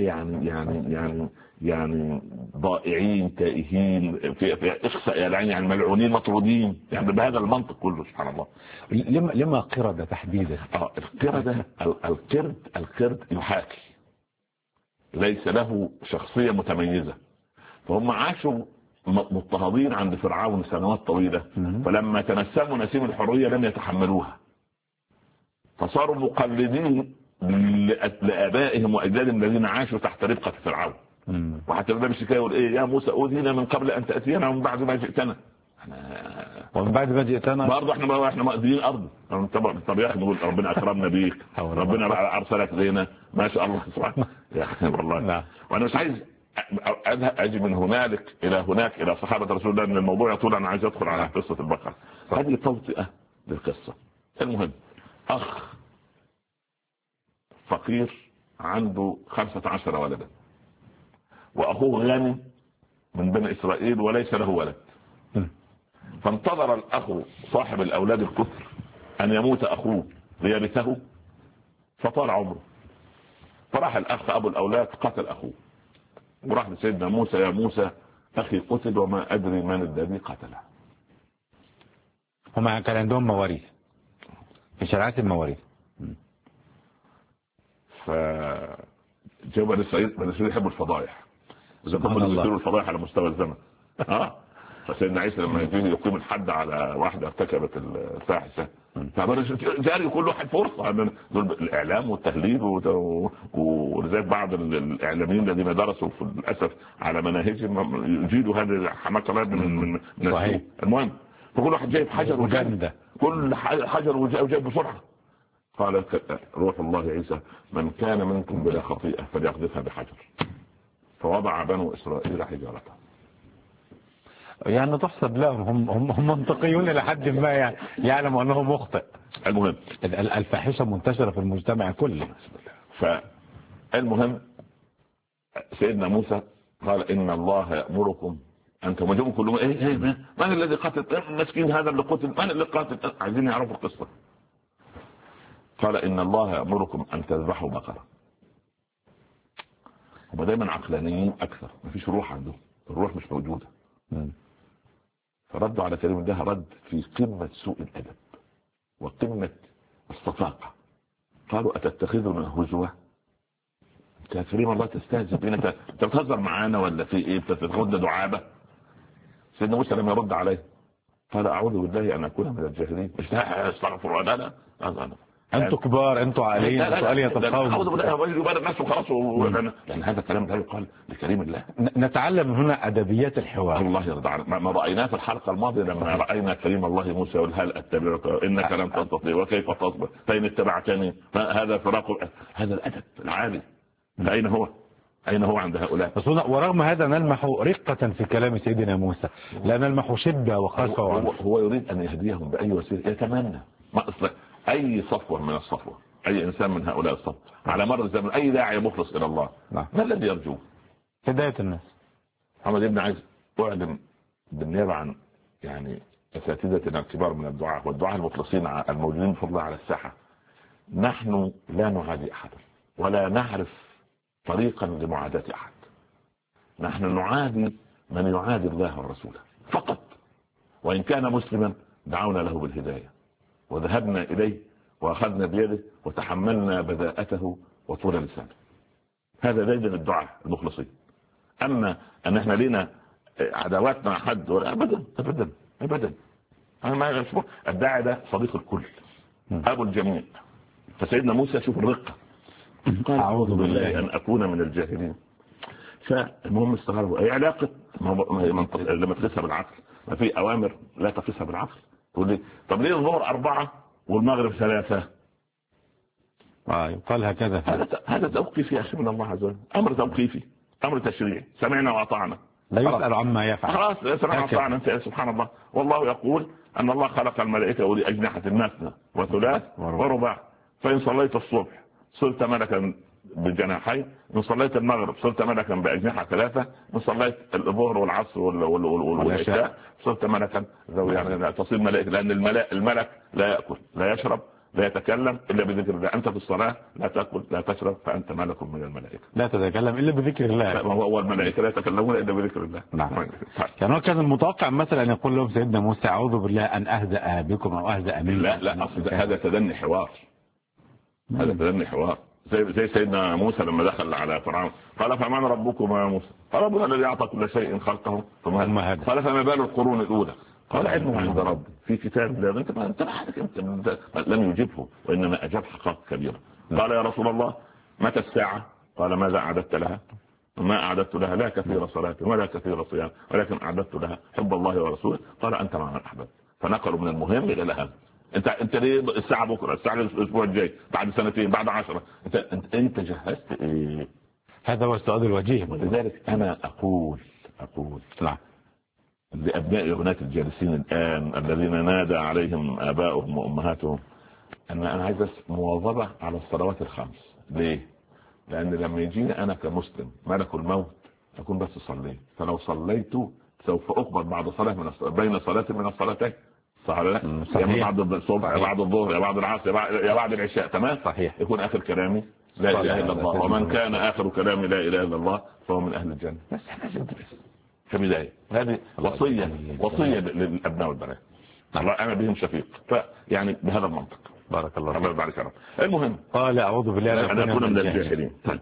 يعني ضائعين تائهين في اخساء يعني ملعونين مطرودين يعني بهذا المنطق كله. سبحان الله. لما قردة تحديدا؟ القردة القرد يحاكي، ليس له شخصية متميزة، فهم عاشوا مضطهدين عند فرعون سنوات طويلة، فلما تنسموا نسيم الحرية لم يتحملوها فصاروا مقلدين لآبائهم وأجدادهم الذين عاشوا تحت ربقة فرعون. وحتى النبي الشكاية يقول ايه؟ يا موسى أوذينا من قبل أن تأتينا ومن بعد ما جئتنا. ومن بعد ما جئتنا برضه احنا مؤذيين أرض. طب يا أخي نقول ربنا أكرمنا بيك، ربنا أرسلك لنا، ما شاء الله سبحانه يا أخي والله. وأنا مش عايز أجي من هنالك إلى هناك إلى صحابة رسول الله، من الموضوع يطول. أنا عايز أدخل على قصة البقرة. هذه توطئة للقصة. المهم أخ فقير عنده 15 ولدا، وأخوه غني من بني إسرائيل وليس له ولد، فانتظر الأخ صاحب الأولاد الكثر أن يموت أخوه ليرثه فطال عمره، فراح الأخ أبو الأولاد قتل أخوه وراح لسيدنا موسى: يا موسى أخي قتل وما أدري من الذي قتله. هم كان عندهم مواريث في شريعة المواريث، جاء بني إسرائيل يحبوا الفضائح، إذا كانوا يصيروا الفضائح على مستوى الزمن. فسيدنا عيسى لما يجي يقيم الحد على واحدة ارتكبت الفاحشة، جاري كل واحد فرصة الإعلام والتهليل. ولذلك بعض الإعلاميين الذين درسوا في الأسف على مناهجهم يجيدوا هذه حماقة من السوء. المهم فكل واحد جايب حجر وجايب كل حجر وجايب بسرعة. قال روح الله عيسى من كان منكم بلا خطيئة فليقذفها بحجر، فوضع بنو إسرائيل حجارته. يعني تحسب لهم، هم منطقيون إلى حد ما، يعني يعلموا أنه مخطئ. المهم الفاحشة منتشرة في المجتمع كله. فالمهم سيدنا موسى قال إن الله يأمركم أن تمجموا كلهم. من الذي قتل مسكين هذا اللي قتل؟ من اللي قتل؟ عايزين يعرفوا القصة. قال إن الله يأمركم أن تذبحوا بقرة. هم دايما عقلانيين أكثر، ما فيش روح عندهم، الروح مش موجودة. فردوا على كلمة ده رد في قمة سوء الأدب وقمة الصفاقة. قالوا أتتخذنا هزوة؟ يا كريم الله تستهزئ بنا؟ انت بتهزر معانا ولا في ايه؟ بتاخدنا دعابة؟ سيدنا موسى لم يرد عليه قال أعوذ بالله أن أكون من الجاهلين. مش استغفر الله. لا انتوا كبار، انتوا عاليين، سؤال يتفاوض. أعوذ بالله يبارك نفسه خلاص. لأن هذا الكلام لا يقال لكريم الله. نتعلم هنا أدبيات الحوار. الله يرضى عنك. ما رأيناه في الحلقة الماضية لما رأينا كريم الله موسى والهل أتبعك إنك لم تستطيع وكيف تصبر فإن اتبعتني هذا فراق. هذا الأدب العالي أين هو؟ أين هو عند هؤلاء؟ بس ورغم هذا نلمح رقة في كلام سيدنا موسى، لا نلمح شدة وقسوة. هو يريد أن يهديهم بأي وسيلة. يتمنى ما أصلا أي صفوة من الصفوة، أي إنسان من هؤلاء الصفوة على مر الزمن، أي داعي مخلص إلى الله، ما الذي يرجوه؟ هداية الناس. محمد ابن عايز أعلم بالنيابة عن يعني أساتذتنا الكبار من الدعاء والدعاء المخلصين الموجودين بفضل على الساحة، نحن لا نعادي أحدا ولا نعرف طريقا لمعاداة أحد. نحن نعادي من يعادي الله ورسوله فقط، وإن كان مسلما دعونا له بالهداية وذهبنا إليه وأخذنا بيده وتحملنا بذاءته وطول لسانه. هذا دليل الدعاء المخلصين. أما أن احنا لنا عداوات مع حد أبدا أبدا أبدا. الداعي ده صديق الكل، أبو الجميع. فسيدنا موسى شوف الرقة، قال أعوذ بالله أن أكون من الجاهلين. فالمهم استغربوا أي علاقة لما تقيسها بالعقل؟ ما في أوامر لا تقيسها بالعقل. تقول لي طب ليه الظهر 4 والمغرب 3؟ يقال هكذا. هذا توقيفي يا أخي من الله عز وجل، أمر توقيفي، أمر تشريعي، سمعنا وأطعنا، لا يسأل عما يفعل. خلاص سمعنا وأطعنا. أنت سبحان الله. والله يقول أن الله خلق الملائكة أولي أجنحة مثنى وثلاث ورباع، فإن صليت الصبح صرت ملكا بجناحين، من صليت المغرب صرت ملكا بأجنحة 3، من صليت الظهر والعصر والعشاء صرت ملكا يعني تصير ملائكة. لأن الملك لا يأكل لا يشرب لا يتكلم إلا بذكر الله. أنت في الصلاة لا تأكل لا تشرب فأنت ملك من الملائكة. لا تتكلم إلا بذكر الله. هو الملائكة لا يتكلمون إلا بذكر الله. نعم. يعني كان المتوقع مثلا أن يقول لهم سيدنا موسى أعوذ بالله أن أهزأ بكم أو أهزأ منكم. لا أصل هذا تدني حوار. هذا تدني حوار. زي سيدنا موسى لما دخل على فرعون قال فمن ربكما يا موسى؟ قال ربنا الذي أعطى كل شيء خلقه ثم هذا. قال فما بال القرون الأولى؟ قال علمه عند ربي في كتاب لا. انت لم يجبه وإنما أجاب حقائق كبيرة. قال يا رسول الله متى الساعة؟ قال ماذا أعددت لها؟ ما أعددت لها لا كثير صلاة ولا كثير صيام ولكن أعددت لها حب الله ورسوله. قال أنت مع من أحببت. فنقلوا من المهم إلى الأهم. انت ليه الساعة بكرة؟ الساعة الأسبوع الجاي، بعد 2 بعد 10. انت جهزت ايه؟ هذا هو السؤال الوجيه. ولذلك انا اقول نعم لأبناء وبنات الجالسين الآن الذين نادى عليهم آباؤهم وأمهاتهم أن أنا عايز مواظبة على الصلوات ال5. ليه؟ لأن لما يجيني أنا كمسلم ملك الموت أكون بس صليت، فلو صليت سوف أقبل بعد صلاة بين صلاة من الصلاتين. صح ولا لا؟ يا بعد الصبح يا بعد الظهر يا بعد العصر يا بعد العشاء. تمام صحيح. يكون آخر كلامي لا إله إلا الله، ومن كان آخر كلامي لا إله إلا الله فهو من أهل الجنة. بس كبداية هذه وصية للأبناء والبنات. الله أنا بهم شفيق. فيعني بهذا المنطق بارك الله الله يبارك فيك. المهم قال اعوذ بالله أن أكون من الجاهلين. طيب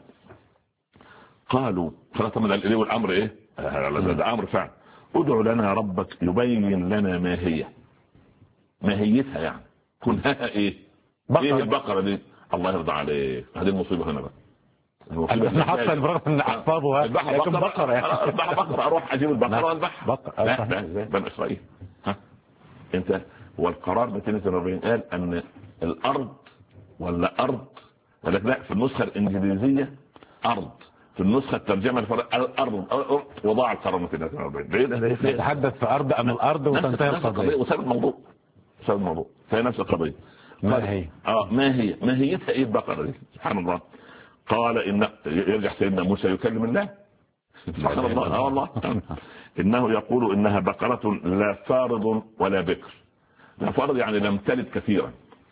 قالوا خلاص من الإله والأمر إيه؟ هذا أمر فعل. ادع لنا ربك يبين لنا ما هي، ماهيتها يعني كنها إيه؟ إيه البقرة دي؟ الله يرضى عليك. هذه المصيبة هنا بقى. احنا حتى برغم ان احفظها لكن بقرة يعني اذبح بقرة، اروح اجيب البقرة واذبحها. لا ازاي بني اسرائيل؟ ها انت والقرار 242 قال ان الارض ولا ارض، ولكن لا في النسخة الانجليزية ارض، في النسخة الترجمة الارض وضاع القرار 242. تتحدث في ارض ام الارض وتنتهي القضية وسبب الموضوع فهي نفس القضية. ما هي؟ ماهيتها ايه البقرة دي؟ سبحان الله. قال إن يرجع سيدنا موسى يكلم الله سبحان الله. والله إنه يقول إنها بقرة لا فارض ولا بكر. لا فارض يعني لم تلد كثيرا،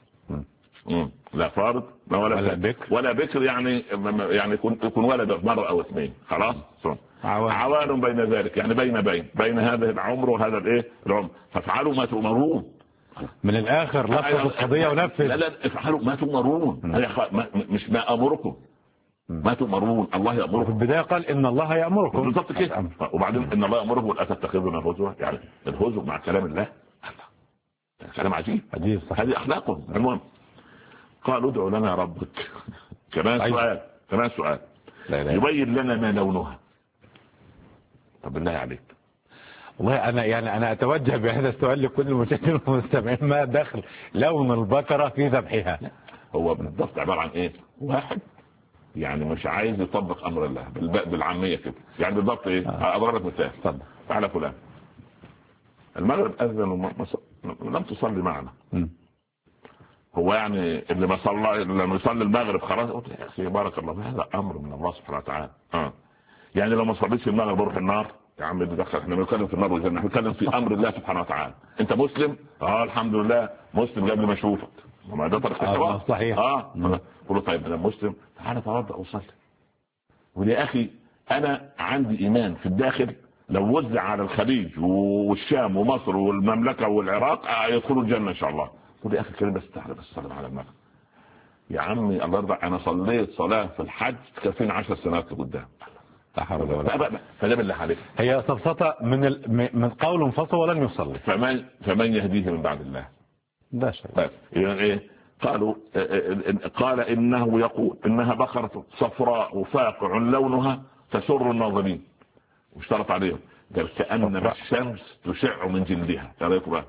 لا فارض ولا بكر يعني يكون ولد مرة أو اثنين خلاص. عوان بين ذلك يعني بين هذا العمر وهذا الايه العمر. فافعلوا ما تؤمرون. من الاخر لفظ القضية ونفذ. لا افعلوا ما تؤمرون، مش ما امركم، ما تؤمرون. الله يأمركم. في البداية قال إن الله يأمركم بالضبط كده. وبعدين إن الله يأمركم ألا تتخذوا هزوا، يعني الهزو مع كلام الله كلام عجيب صح. هذه أخلاقهم. المهم قالوا ادعوا لنا ربك. كمان سؤال يبين لنا ما لونها. طب بالله عليك والله أنا أتوجه بهذا السؤال لكل المشاهدين والمستمعين، ما دخل لون البقرة في ذبحها؟ هو بالضبط عبارة عن إيه؟ واحد يعني مش عايز يطبق امر الله بالعاميه كده، يعني بالضبط ايه. اضرب لك مثال. تعالى فلان المغرب اذن لم تصلي معنا. هو يعني اللي ما صلى لما يصلي المغرب خلاص يا اخي بارك الله، هذا امر من الله سبحانه وتعالى. يعني لو ما صليتش المغرب بروح النار يا عم دخل. احنا بنتكلم في النار والجنه، احنا بنتكلم في امر الله سبحانه وتعالى. انت مسلم؟ الحمد لله مسلم قبل ما اشوفك. ما ده طريق الثواب. صحيح. قول له طيب انا مسلم تعالى توضأ وصلي. ولي اخي انا عندي ايمان في الداخل لو وزع على الخليج والشام ومصر والمملكه والعراق يدخلوا الجنه ان شاء الله. قول يا اخي الكريم بس تعالى بس صلي على المغرب يا عمي. الله يرضى، انا صليت صلاه في الحج تكفيني 10 سنوات لقدام. فده بالله عليك هي سبسطه من قول فصل ولن يصلي. فمن يهديه من بعد الله؟ ده شيء. يعني ايه؟ قال انه يقول انها بقرة صفراء وفاقع لونها تسر الناظرين. واشترط عليهم قال كأنما الشمس تشع من جلدها. يا ريت بقى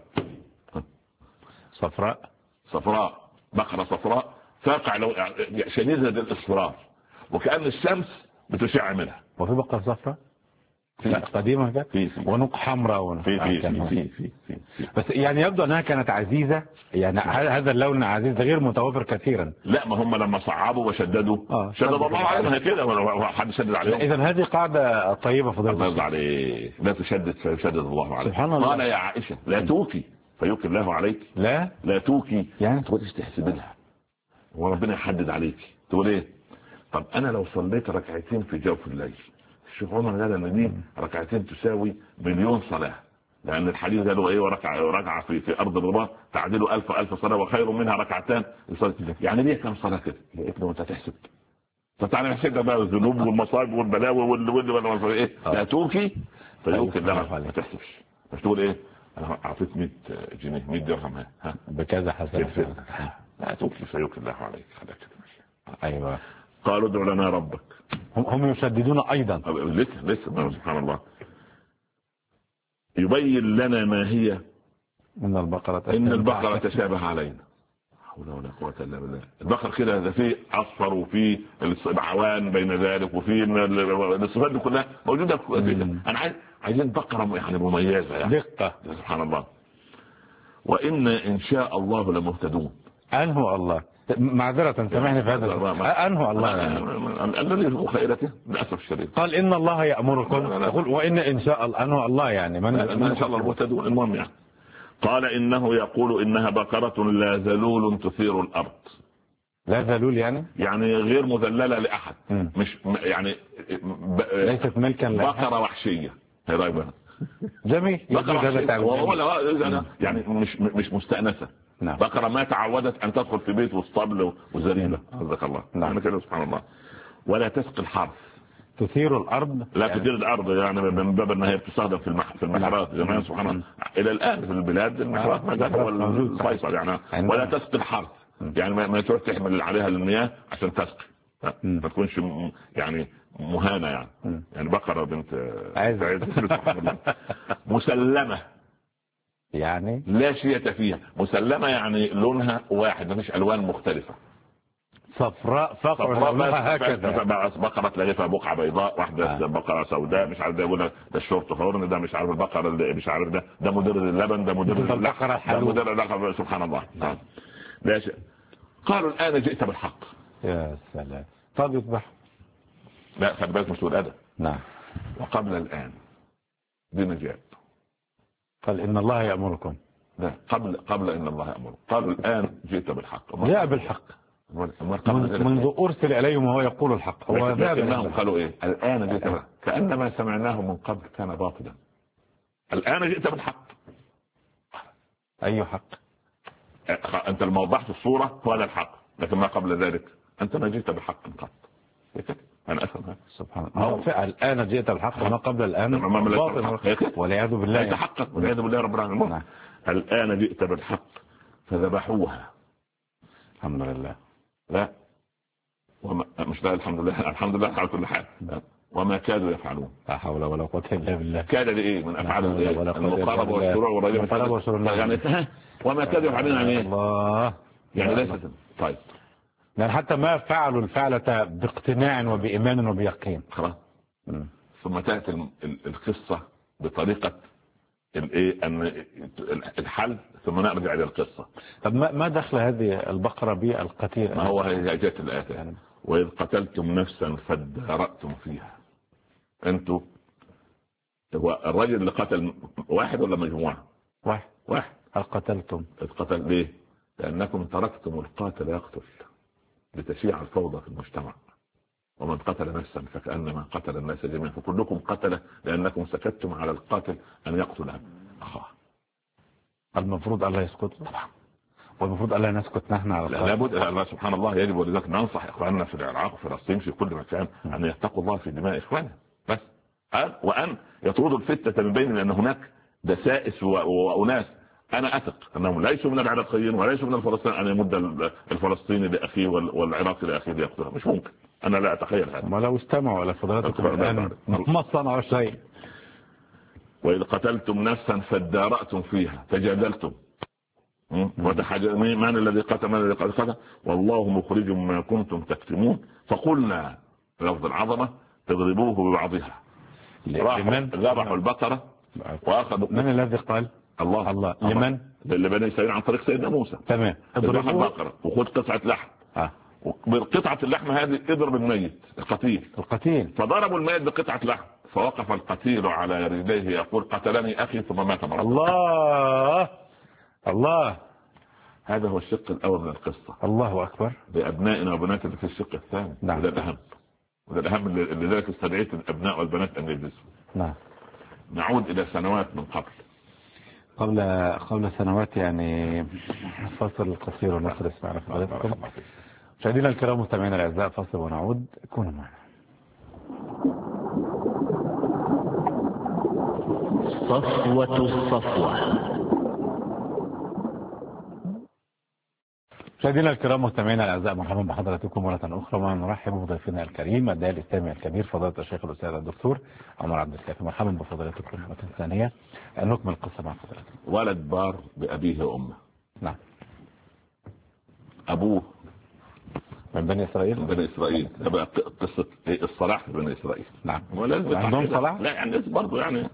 صفراء بقرة صفراء فاقع شديدة الاصفرار وكأن الشمس بتشع منها. وفي بقرة صفراء قديمة كده ونق حمراء في بس يعني يبدو انها كانت عزيزة. يعني هذا اللون عزيز ده غير متوفر كثيرا. لا ما هم لما صعبوا وشددوا شدد الله عليهم كده. حد شدد عليهم. اذا هذه قاعدة طيبة فضيلة الله عليه. لا تشدد فيشدد الله عليك. سبحان الله. قال يا عائشة لا توكي فيوكي الله عليك. لا توكي يعني تقولش تحسب لها وربنا يحدد عليك. تقول ايه؟ طب انا لو صليت ركعتين في جوف الليل، شوف عمر قال ان دي ركعتين تساوي مليون صلاة. لان الحديث قالوا ايه؟ وركعة في ارض الرباط تعدل 1000 صلاة وخير منها ركعتان. يعني دي كم صلاة كده؟ لقيت له انت تحسب. فتعالى نحسب بقى الذنوب والمصائب والبلاوي واللي ايه؟ لا توكي فيوكي الله ما تحسبش. مش تقول ايه؟ انا اعطيت 100 جنيه 100 درهم بكذا حسنة. لا توكي فيوكي الله عليك. خليك ايوه. قالوا ادع لنا ربك. هم يشددون ايضا. لسه سبحان الله. يبين لنا ما هي. ان البقرة تشابه علينا. حول ولا قوة الا بالله. البقر كده ده فيه اصفر وفيه العوان بين ذلك وفيه الصفات دي كلها موجودة. انا عايزين بقرة يعني مميزة يعني. دقة. سبحان الله. وإن إن شاء الله لمهتدون. أنه الله معذرة سامحني في هذا أنه الله الذي هو خيرته للأسف الشديد. قال إن الله يأمركم يقول وإن إن شاء الله أنه الله يعني من إن شاء الله المهتدون. المهم يعني قال إنه يقول إنها بقرة لا ذلول تثير الأرض. لا ذلول يعني غير مذللة لأحد. مش يعني ليست ملكا بقرة وحشية. جميل. يعني مش مستأنسة. نعم. بقرة ما تعودت أن تدخل في بيت واسطبل وزريبة. رزق الله. نعم. كده سبحان الله. ولا تسقي الحرث. تثير الأرض. لا يعني تثير الأرض يعني من باب أنها بتستخدم في المحرات زمان سبحان الله. إلى الآن في البلاد المحرات ما زالت الفيصل يعني. ولا تسقي الحرث يعني ما تروح تحمل عليها المياه عشان تسقي. ما تكونش يعني مهانة يعني بقرة بنت مسلمة يعني لا شيء فيها. مسلمة يعني لونها واحد ما فيش ألوان مختلفة. صفراء فقط هكذا. بقرة تلاقي فيها بقعة بيضاء واحدة. بقرة سوداء مش عارف ده يقول ده الشورت هورن ده مش عارف البقرة اللي مش عارف ده مدير اللبن ده مدير البقرة الحلوب. سبحان الله. لا شيء. قالوا الآن جئت بالحق. يا سلام. طب يذبح. لا خلي بالك مش تقول أدب. نعم. وقبل الآن دي نجاة. قال إن الله يأمركم. لا قبل إن الله يأمركم. قالوا الآن جئت بالحق. جاء بالحق. منذ أرسل إليهم وهو يقول الحق. هو لكنهم قالوا إيه الآن جئت بالحق كأنما سمعناه من قبل كان باطلا. الآن جئت بالحق. أي حق؟ أنت لما وضحت الصورة هو الحق لكن ما قبل ذلك أنت ما جئت بحق قط. أنا أفهم. سبحان الله. الآن جئت بالحق وما قبل الآن والعياذ بالله. يتحقق والعياذ بالله رب العالمين. نعم. الآن جئت بالحق فذبحوها. الحمد لله. لا مش لا الحمد لله. الحمد لله على كل حال. وما كادوا يفعلون. لا حول ولا قوة إلا بالله. كاد لإيه من أفعال المقاربة والشروع والرجل يعني وما كادوا يفعلون يعني الله يعني ليست. طيب يعني حتى ما فعلوا الفعلة باقتناع وبإيمان وبيقين. خلاص. ثم تأتي القصة بطريقة الايه ان الحل ثم نرجع الى القصة. طب ما دخل هذه البقرة بالقتيل؟ ما هو هي جاءت الآية يعني. وإذ قتلتم نفسا فادارأتم فيها. انتوا هو الرجل اللي قتل واحد ولا مجموعة؟ واحد. هل قتلتم؟ قتل ليه؟ لأنكم تركتم القاتل يقتل لتشيع الفوضى في المجتمع. ومن قتل نفسا فكأنما قتل الناس جميعا. فكلكم قتل لأنكم سكتتم على القاتل أن يقتل أخاه. المفروض الله يسكت طبعا. والمفروض الله نسكت نحن على القاتل. لابد الله سبحان الله يجب. ولذلك ننصح إخواننا في العراق وفلسطين في كل مكان أن يتقوا الله في دماء إخوانهم بس. وأن يطردوا الفتنة من بين لأن هناك دسائس وأناس أنا أثق أنهم ليسوا من العراقيين وليسوا من الفلسطينيين أن يمد الفلسطيني لأخيه والعراقي لأخيه ليقتله. مش ممكن. أنا لا أتخيل هذا. ما لو استمعوا على فضلاتكم الآن ما صنعوا شيء. وإذ قتلتم نفسا فادارأتم فيها تجادلتم من الذي قتل والله مخرج ما كنتم تكتمون. فقلنا لفظ العظمة تضربوه ببعضها. ذبحوا البقرة وأخذوا. من الذي قال؟ الله. لمن؟ لبني إسرائيل عن طريق سيدنا موسى. تمام. ذبح البقرة وخذ قطعة لحم. بقطعة اللحم هذه اضرب الميت القتيل. فضربوا الميت بقطعة لحم فوقف القتيل على رجليه يقول قتلني أخي ثم مات مرة. الله. هذا هو الشق الأول من القصة. الله أكبر. بأبنائنا وبناتنا في الشق الثاني. نعم. وده الأهم لذلك استدعيت الأبناء والبنات أن يجلسوا. نعم. نعود إلى سنوات من قبل سنوات يعني. فاصل قصير ونصل اسمعنا في حضراتكم. مشاهدينا الكرام مستمعينا الأعزاء فاصل ونعود. كونوا معنا. صفوة الصفوة. مشاهدينا الكرام مستمعينا الاعزاء مرحبا بحضراتكم مره اخرى ونرحب بضيفنا الكريم الداعي الاسلامي الكبير فضيله الشيخ الاستاذ الدكتور عمر عبد الكافي. مرحبا بفضيلتكم مره ثانيه. نكمل القصه مع فضيلتكم. ولد بار بابيه وامه. نعم. ابوه من بني اسرائيل. من بني اسرائيل. تبقى قصه الصلاح في بني اسرائيل. نعم. عندهم صلاح؟ لا يعني برضه يعني.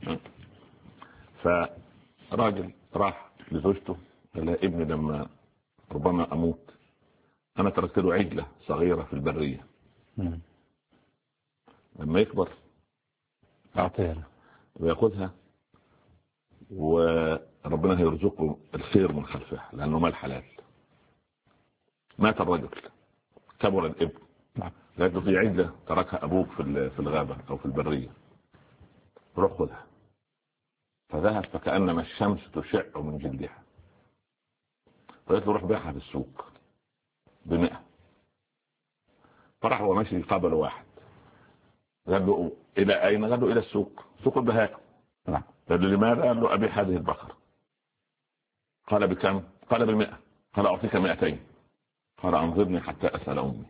فراجل راح لزوجته قال لها ابني لما ربما أموت أنا تركت له عجلة صغيرة في البرية. لما يكبر أعطيها ويأخذها وربنا هيرزقه الخير من خلفها لأنه مال حلال. مات الرجل كبر الابن. نعم. لكن في عجلة تركها أبوك في الغابة أو في البرية روح خذها فذهب فكأنما الشمس تشع من جلدها. فقلت له روح بيعها في السوق ب100. فراح هو ماشي قابل واحد قال له الى اين؟ قال له الى السوق، سوق البهائم. قال له لماذا؟ قال له ابيع هذه البقرة. قال بكم؟ قال ب100. قال اعطيك 200. قال انظرني حتى اسال امي.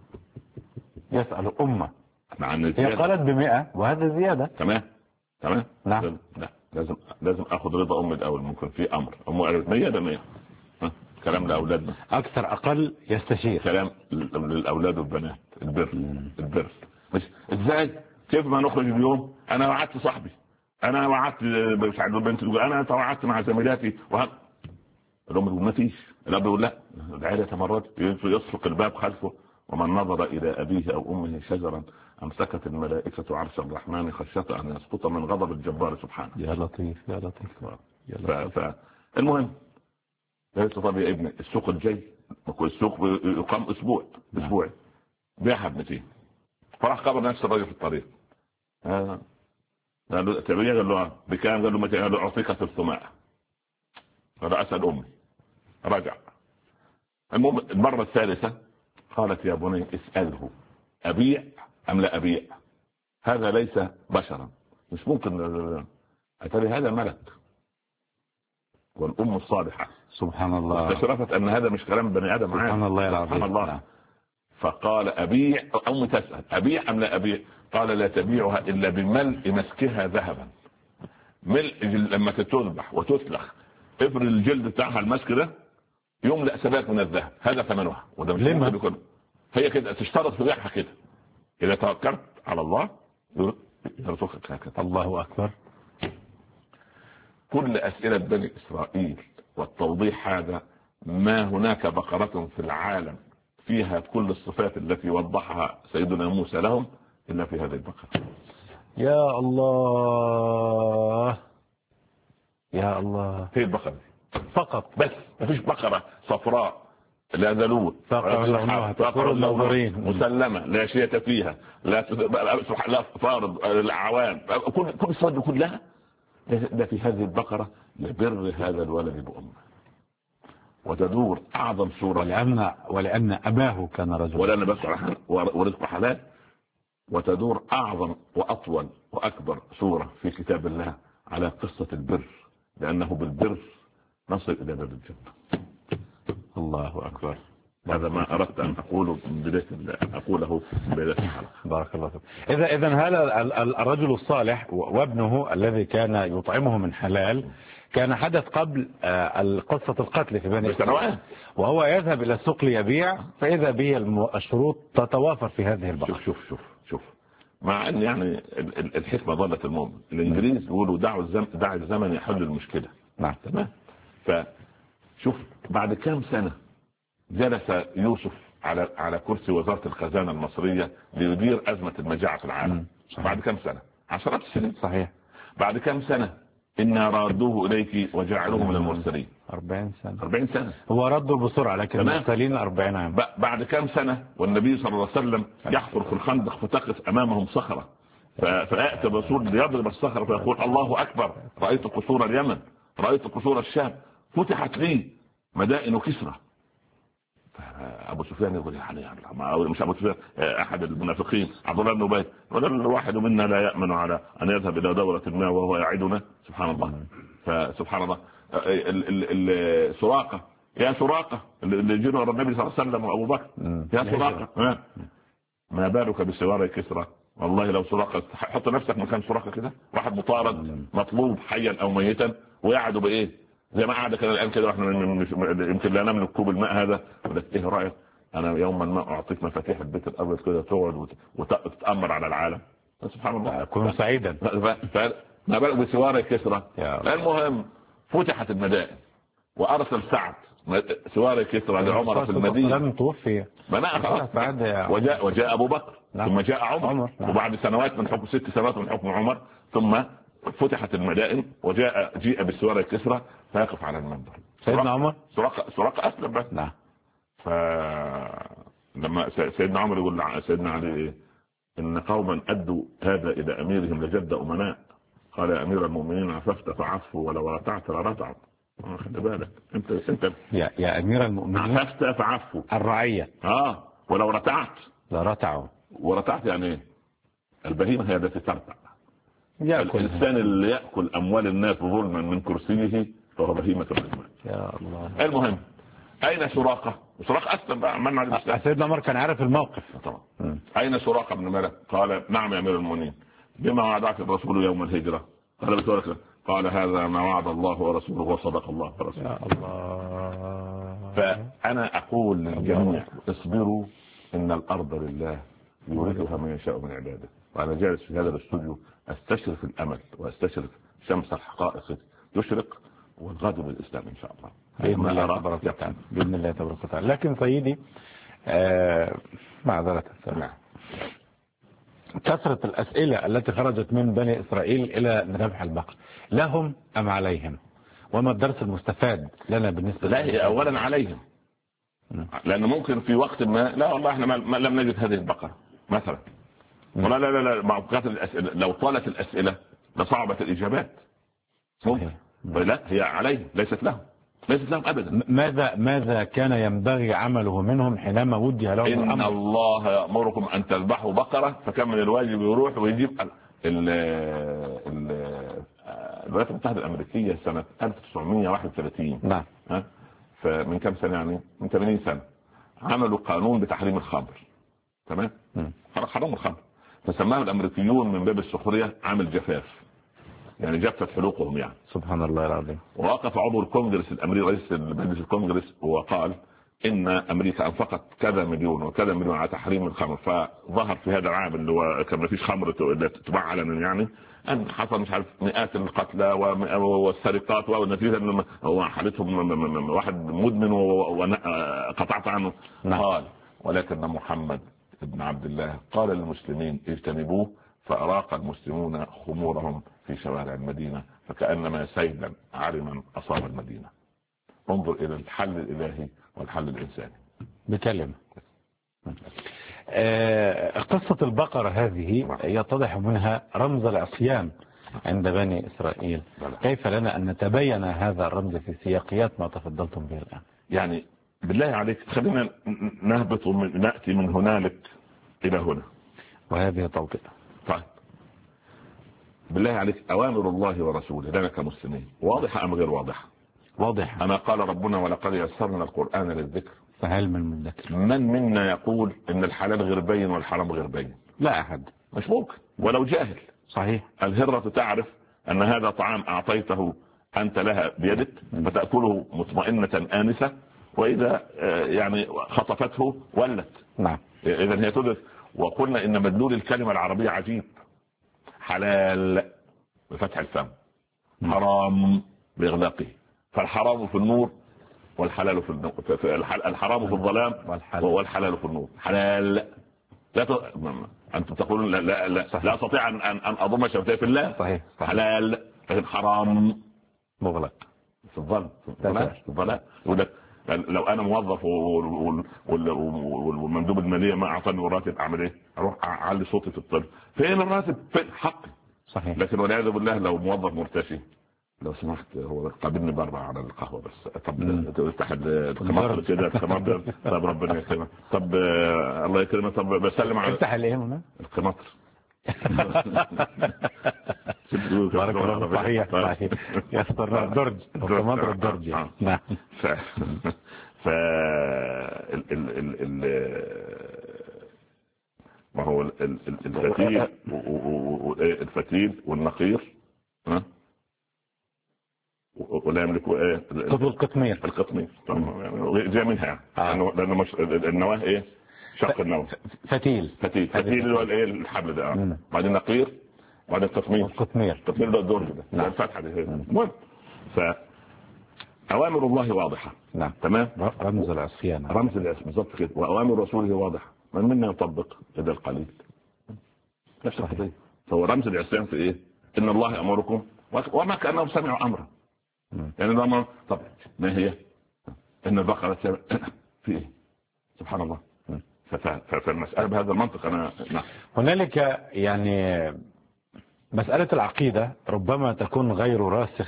يسأل امه؟ هي قالت ب100 وهذا زيادة. تمام. نعم. لا لازم اخذ رضا امي الاول. ممكن في امر امي قالت 100 ده 100. كلام لاولادنا اكثر اقل يستشير. كلام للاولاد والبنات. البر مش ازاي كيف ما نخرج اليوم. انا وعدت صاحبي، انا وعدت مش عارف البنت تقول انا توعدت مع زميلاتي الام تقول ما فيش. الاب يقول لا، العيله تمرد يسرق الباب خلفه. ومن نظر الى ابيه او امه شجرا امسكت الملائكه عرش الرحمن خشيه ان يسقط من غضب الجبار سبحانه. يا لطيف يا لطيف يا لطيف. المهم قلت له طب يا ابني السوق الجاي، السوق يقام اسبوعي بيعها ب200. فراح قابل نفس الراجل في الطريق. قال له تبيع؟ قال له بكام؟ قال له 200. قال له اعطيك 300. قال اسال امي. رجع. المهم المره الثالثه قالت يا بني اساله ابيع ام لا ابيع؟ هذا ليس بشرا، مش ممكن. اتري هذا ملك. والام الصالحه سبحان الله استشرفت ان هذا مش كلام بني ادم. سبحان الله العظيم. سبحان الله. فقال ابيع ام تسال ابيع ام لا ابيع؟ قال لا تبيعها الا بملء مسكها ذهبا. ملء لما تذبح وتسلخ افرد الجلد بتاعها المسك ده يملأ سباك من الذهب، هذا ثمنها. وده مش ممكن. هي كده تشترط في بيعها كده. اذا توكلت على الله يرزقك هكذا. الله اكبر. كل اسئله بني اسرائيل والتوضيح هذا ما هناك بقرة في العالم فيها كل الصفات التي وضحها سيدنا موسى لهم إلا في هذه البقرة. يا الله يا الله. هي البقرة فقط بس، ما فيش بقرة صفراء لا ذلول فقر الناظرين مسلمة لا شيء فيها لا فارض العوام كل الصفات كلها. ده في هذه البقرة لبر هذا الولد بأمه. وتدور أعظم سورة ولأن أباه كان رجلا ولأن بس ورزق حلال. وتدور أعظم وأطول وأكبر سورة في كتاب الله على قصة البر، لأنه بالبر نصل إلى باب الجنة. الله أكبر. هذا ما أردت أن أقوله من بداية أقوله من بداية الحلقة. بارك الله فيك. إذا هذا الرجل الصالح وابنه الذي كان يطعمه من حلال كان حدث قبل قصة القتل في بني إسرائيل، وهو يذهب إلى السوق ليبيع فإذا به الشروط تتوافر في هذه البقرة. شوف مع أن يعني الحكمة ضلت المؤمن. الإنجليز يقولوا دع الزمن يحل المشكلة. نعم تمام. فشوف بعد كم سنة جلس يوسف على كرسي وزارة الخزانة المصرية ليدير أزمة المجاعة في العالم. بعد كم سنة؟ 10 سنين. صحيح. بعد كم سنة؟ إنا رادوه إليك وجعلوه من المرسلين. 40 سنة. 40 سنة. هو رده بسرعة لكن المرسلين 40 عام. بعد كم سنة والنبي صلى الله عليه وسلم يحفر في الخندق فتقف أمامهم صخرة فيأتي الرسول ليضرب الصخرة فيقول الله أكبر رأيت قصور اليمن رأيت قصور الشام فتحت لي مدائن كسرى. ابو سفيان يقول يعني مش ابو سفيان احد المنافقين عبد الله بن ابي قال الواحد منا لا يامن على ان يذهب الى دوره ما وهو يعدنا. سبحان الله. فسبحان الله. سراقه يا سراقه اللي جينا ورا النبي صلى الله عليه وسلم وابو بكر يا سراقه ما بالك بسوار كسرى. والله لو سراقه حط نفسك مكان سراقه كده، واحد مطارد مطلوب حيا او ميتا ويعدوا بايه زي ما قاعد كده الان كده واحنا يمكن لا نملك كوب الماء هذا. ايه رايك انا يوما ما اعطيك مفاتيح البيت الابيض كده تقعد وتتامر على العالم. سبحان الله. كن سعيدا. ما بالك بسوار كسرى. المهم فتحت المدائن وارسل سعد سوار كسرى لعمر في المدينه. لم توفي وجاء ابو بكر. ثم جاء عمر. وبعد سنوات من حكم 6 سنوات من حكم عمر ثم فتحت المدائن جيء بالسوار كسرى فيقف على المنبر سيدنا عمر. سراقة أسلم بس. نعم. لما سيدنا عمر يقول سيدنا علي إن قوما أدوا هذا إلى أميرهم لجد أمناء. قال يا امير المؤمنين عففت فعفوا ولو رتعت لرتعوا. خلي بالك انت يا امير المؤمنين عففت فعفوا الرعية ولو رتعت لرتعوا. ورتعت يعني ايه؟ البهيمة هي التي ترتع. الانسان يأكل. اللي ياكل اموال الناس ظلما من كرسيه فهو بهيمة الرحمن. يا الله. المهم اين سراقة؟ سراقة اسلم بقى عملنا على الاسلام. سيدنا عمر كان عارف الموقف طبعا. اين سراقة بن مالك؟ قال نعم يا امير المؤمنين. بما وعدك الرسول يوم الهجرة؟ قال بتورك. قال هذا ما وعد الله ورسوله وصدق الله ورسوله. يا الله. فانا اقول للجميع اصبروا ان الارض لله يورثها من يشاء من عباده. وانا جالس في هذا الاستوديو استشرف الامل واستشرف شمس الحقائق تشرق والغد بالاسلام ان شاء الله بإذن الله تبارك وتعالى. بإذن الله تبارك وتعالى. لكن سيدي معذرة نعم. كثرة الأسئلة التي خرجت من بني إسرائيل إلى ذبح البقر لهم أم عليهم؟ وما الدرس المستفاد لنا بالنسبة لا هي أولا عليهم، لأن ممكن في وقت ما لا والله احنا ما لم نجد هذه البقرة مثلا. لا لا لا مع الأسئلة لو طالت الأسئلة لصعبت الإجابات. صحيح. لا هي عليهم ليست لهم أبدا. ماذا كان ينبغي عمله منهم حينما وجه لهم إن الأمر؟ الله يأمركم أن تذبحوا بقرة، فكان من الواجب يروح ويجيب الولايات المتحدة الأمريكية سنة 1931. نعم. فمن كم سنة يعني؟ من 80 سنة عملوا قانون بتحريم الخمر. تمام؟ حرموا الخمر، فسماه الأمريكيون من باب السخرية عامل جفاف، يعني جفت حلوقهم يعني. سبحان الله العظيم. ووقف عضو الكونغرس الأمريكي رئيس مجلس الكونغرس وقال إن أمريكا أنفقت كذا مليون وكذا مليون على تحريم الخمر، فظهر في هذا العام اللي هو كان ما فيش خمر تباع علنا يعني أن حصل مش عارف مئات القتلى والسرقات، والنتيجة هو حالتهم واحد مدمن وقطعت عنه. نعم. قال ولكن محمد ابن عبد الله قال للمسلمين اجتنبوه، فأراق المسلمون خمورهم في شوارع المدينة فكأنما سيلا عرما أصاب المدينة. انظر إلى الحل الإلهي والحل الإنساني بكلمة. قصة البقرة هذه يتضح منها رمز العصيان عند بني إسرائيل. كيف لنا أن نتبين هذا الرمز في سياقيات ما تفضلتم به الآن؟ يعني بالله عليك خلينا نهبط نأتي من هنالك إلى هنا، وهذه توطئة. طيب بالله عليك أوامر الله ورسوله لنا كمسلمين واضحة أم غير واضحة؟ واضح. أنا قال ربنا ولقد يسرنا القرآن للذكر فهل من مدكر؟ من منا يقول إن الحلال غير بين والحرام غير بين؟ لا أحد. مش ممكن ولو جاهل. صحيح. الهرة تعرف أن هذا طعام أعطيته أنت لها بيدك فتأكله مطمئنة آنسة، وإذا يعني خطفته ولت. نعم. إذا هي تدرك. وقلنا إن مدلول الكلمة العربية عجيب. حلال بفتح الفم، حرام بإغلاقه، فالحرام في النور والحلال في النور، الحرام في الظلام والحلال في النور. حلال لا أنتم تقولون لا أستطيع أن أضم شفتي في الله. صحيح. حلال لكن حرام مغلق في الظلم. في الظلام. لو انا موظف والمندوب الماليه ما اعطاني راتب اعمل ايه؟ اروح اعلي صوتي في الطب. فين الراتب؟ فين حقي؟ صحيح. لكن والعياذ بالله لو موظف مرتشي لو سمحت هو قابلني بره على القهوه بس، طب تفتح الكمامه كده طب ربنا يكرمك، طب الله يكرمك، طب بسلم على افتح الايه هنا القمطر. بارك الله. صحيح صحيح. يستر الدرج القمطر الدرج. نعم. ما هو الفتيل والنقير ولا يملكوا ايه؟ القطمير. القطمير جاء منها لان النواه ايه؟ شق النواه. فتيل اللي هو الايه الحبل ده. بعدين نقير بعدين القطمير ده الدرج ده الفتحه دي. المهم فأوامر الله واضحة. نعم. تمام. رمز العصيان. رمز العصيان بالضبط كده. وأوامر رسوله واضحة. من منا يطبق إذا القليل؟ نفس القضية. فهو رمز العصيان في إيه؟ إن الله يأمركم وما كأنهم سمعوا أمرا. يعني الأمر طب ما هي؟ إن البقرة في إيه؟ سبحان الله. فالمسألة بهذا المنطق أنا. نعم. هنالك يعني مسألة العقيدة ربما تكون غير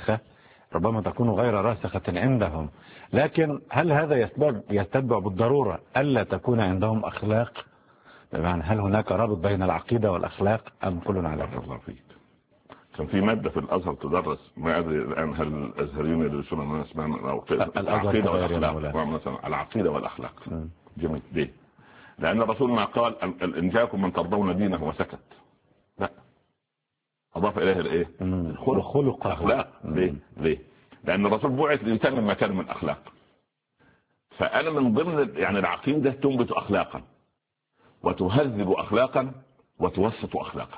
راسخة عندهم، لكن هل هذا يتبع بالضرورة ألا تكون عندهم أخلاق؟ بمعنى هل هناك رابط بين العقيدة والأخلاق أم كلنا على الله فيك؟ كان في مادة في الأزهر تدرس، ما أدري الآن هل الأزهريين يدرسون ما اسمها العقيدة والأخلاق، مثلا العقيدة والأخلاق. جميل. ليه؟ لأن الرسول ما قال إن جاءكم من ترضون دينه وسكت، لا، أضاف إليه الإيه؟ الخلق أخلاق. ليه؟ لأن الرسول بعث ليتمم مكارم الأخلاق. فأنا من ضمن يعني العقيدة تنبت أخلاقا وتهذب أخلاقا وتوسط أخلاقا.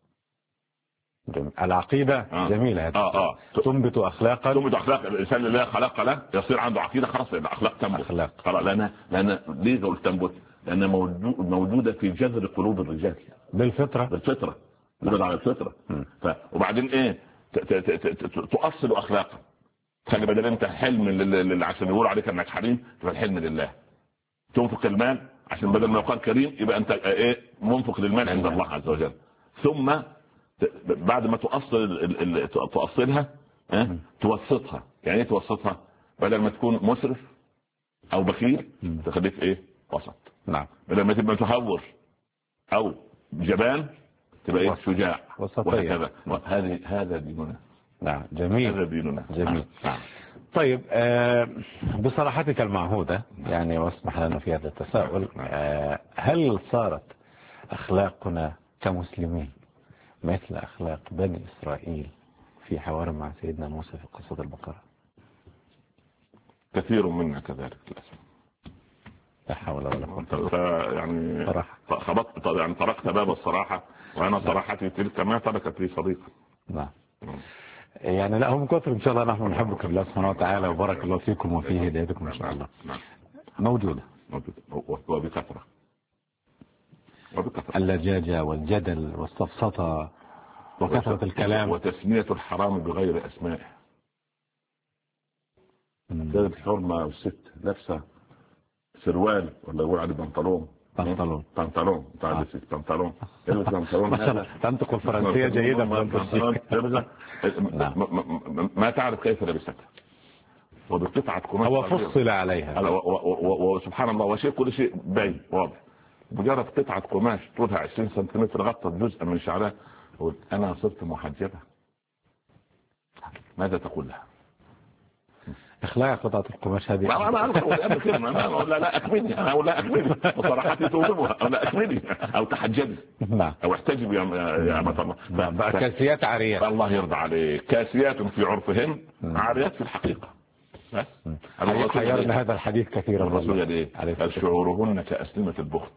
العقيدة جميلة. تنبت أخلاقا. الإنسان اللي لا خلق له يصير عنده عقيدة، خلاص الأخلاق تنبت. لأن ليه قلت تنبت؟ لأن موجودة في جذر قلوب الرجال بالفطرة على الفطرة. وبعدين إيه؟ تؤصل أخلاقا. خلي بدل أنت حلم اللي عشان يقولوا عليك أنك حليم، تبقى الحلم لله. تنفق المال عشان بدل ما يقال كريم يبقى أنت إيه؟ منفق للمال عند الله عز وجل. ثم بعد ما تؤصلها توسطها. يعني ايه توسطها؟ بدل ما تكون مسرف او بخيل تخليك ايه؟ وسط. نعم. بدل ما تبقى متهور او جبان تبقى ايه؟ شجاع. وهكذا. هذا ديننا. نعم. جميل. هذا ديننا. جميل. نعم. طيب بصراحتك المعهودة يعني واسمح لنا في هذا التساؤل، هل صارت اخلاقنا كمسلمين مثل أخلاق بني إسرائيل في حوار مع سيدنا موسى في قصة البقرة؟ كثير منا كذلك للأسف. لا حول ولا قوة. يعني خبطت يعني طرقت باب الصراحة، وأنا صراحتي تلك ما تركت لي صديقا. نعم. يعني لا هم كثر إن شاء الله. نحن نحبك بالله سبحانه وتعالى وبارك الله فيكم وفي هدايتكم إن شاء الله. موجودة وبكثرة. اللجاجة والجدل والسفسطة وكثرة الكلام وتسمية الحرام بغير أسمائه. كانت الحرمة والست لابسة سروال ولا يقول عليه بنطلون ما شاء الله تنطق الفرنسية جيدا. ما تعرف كيف لبستها وبقطعة قماش هو فصل عليها وسبحان الله وشيء كل شيء باين واضح. مجرد قطعة قماش طولها 20 سنتيمتر غطت جزء من شعرها. أنا صرت محجبة. ماذا تقول لها؟ اخلاق قطعة القماش هذه. لا أكملني. أنا أقول لا أكملني وصراحتي توضبها أو لا أكملني أو تحجبي أو احتجبي يا أمة الله. كاسيات عاريات. الله يرضى عليك. كاسيات في عرفهن عاريات في الحقيقة. حيرنا هذا الحديث كثيرا. الرسول ايه؟ شعورهن كأسلمة البخت.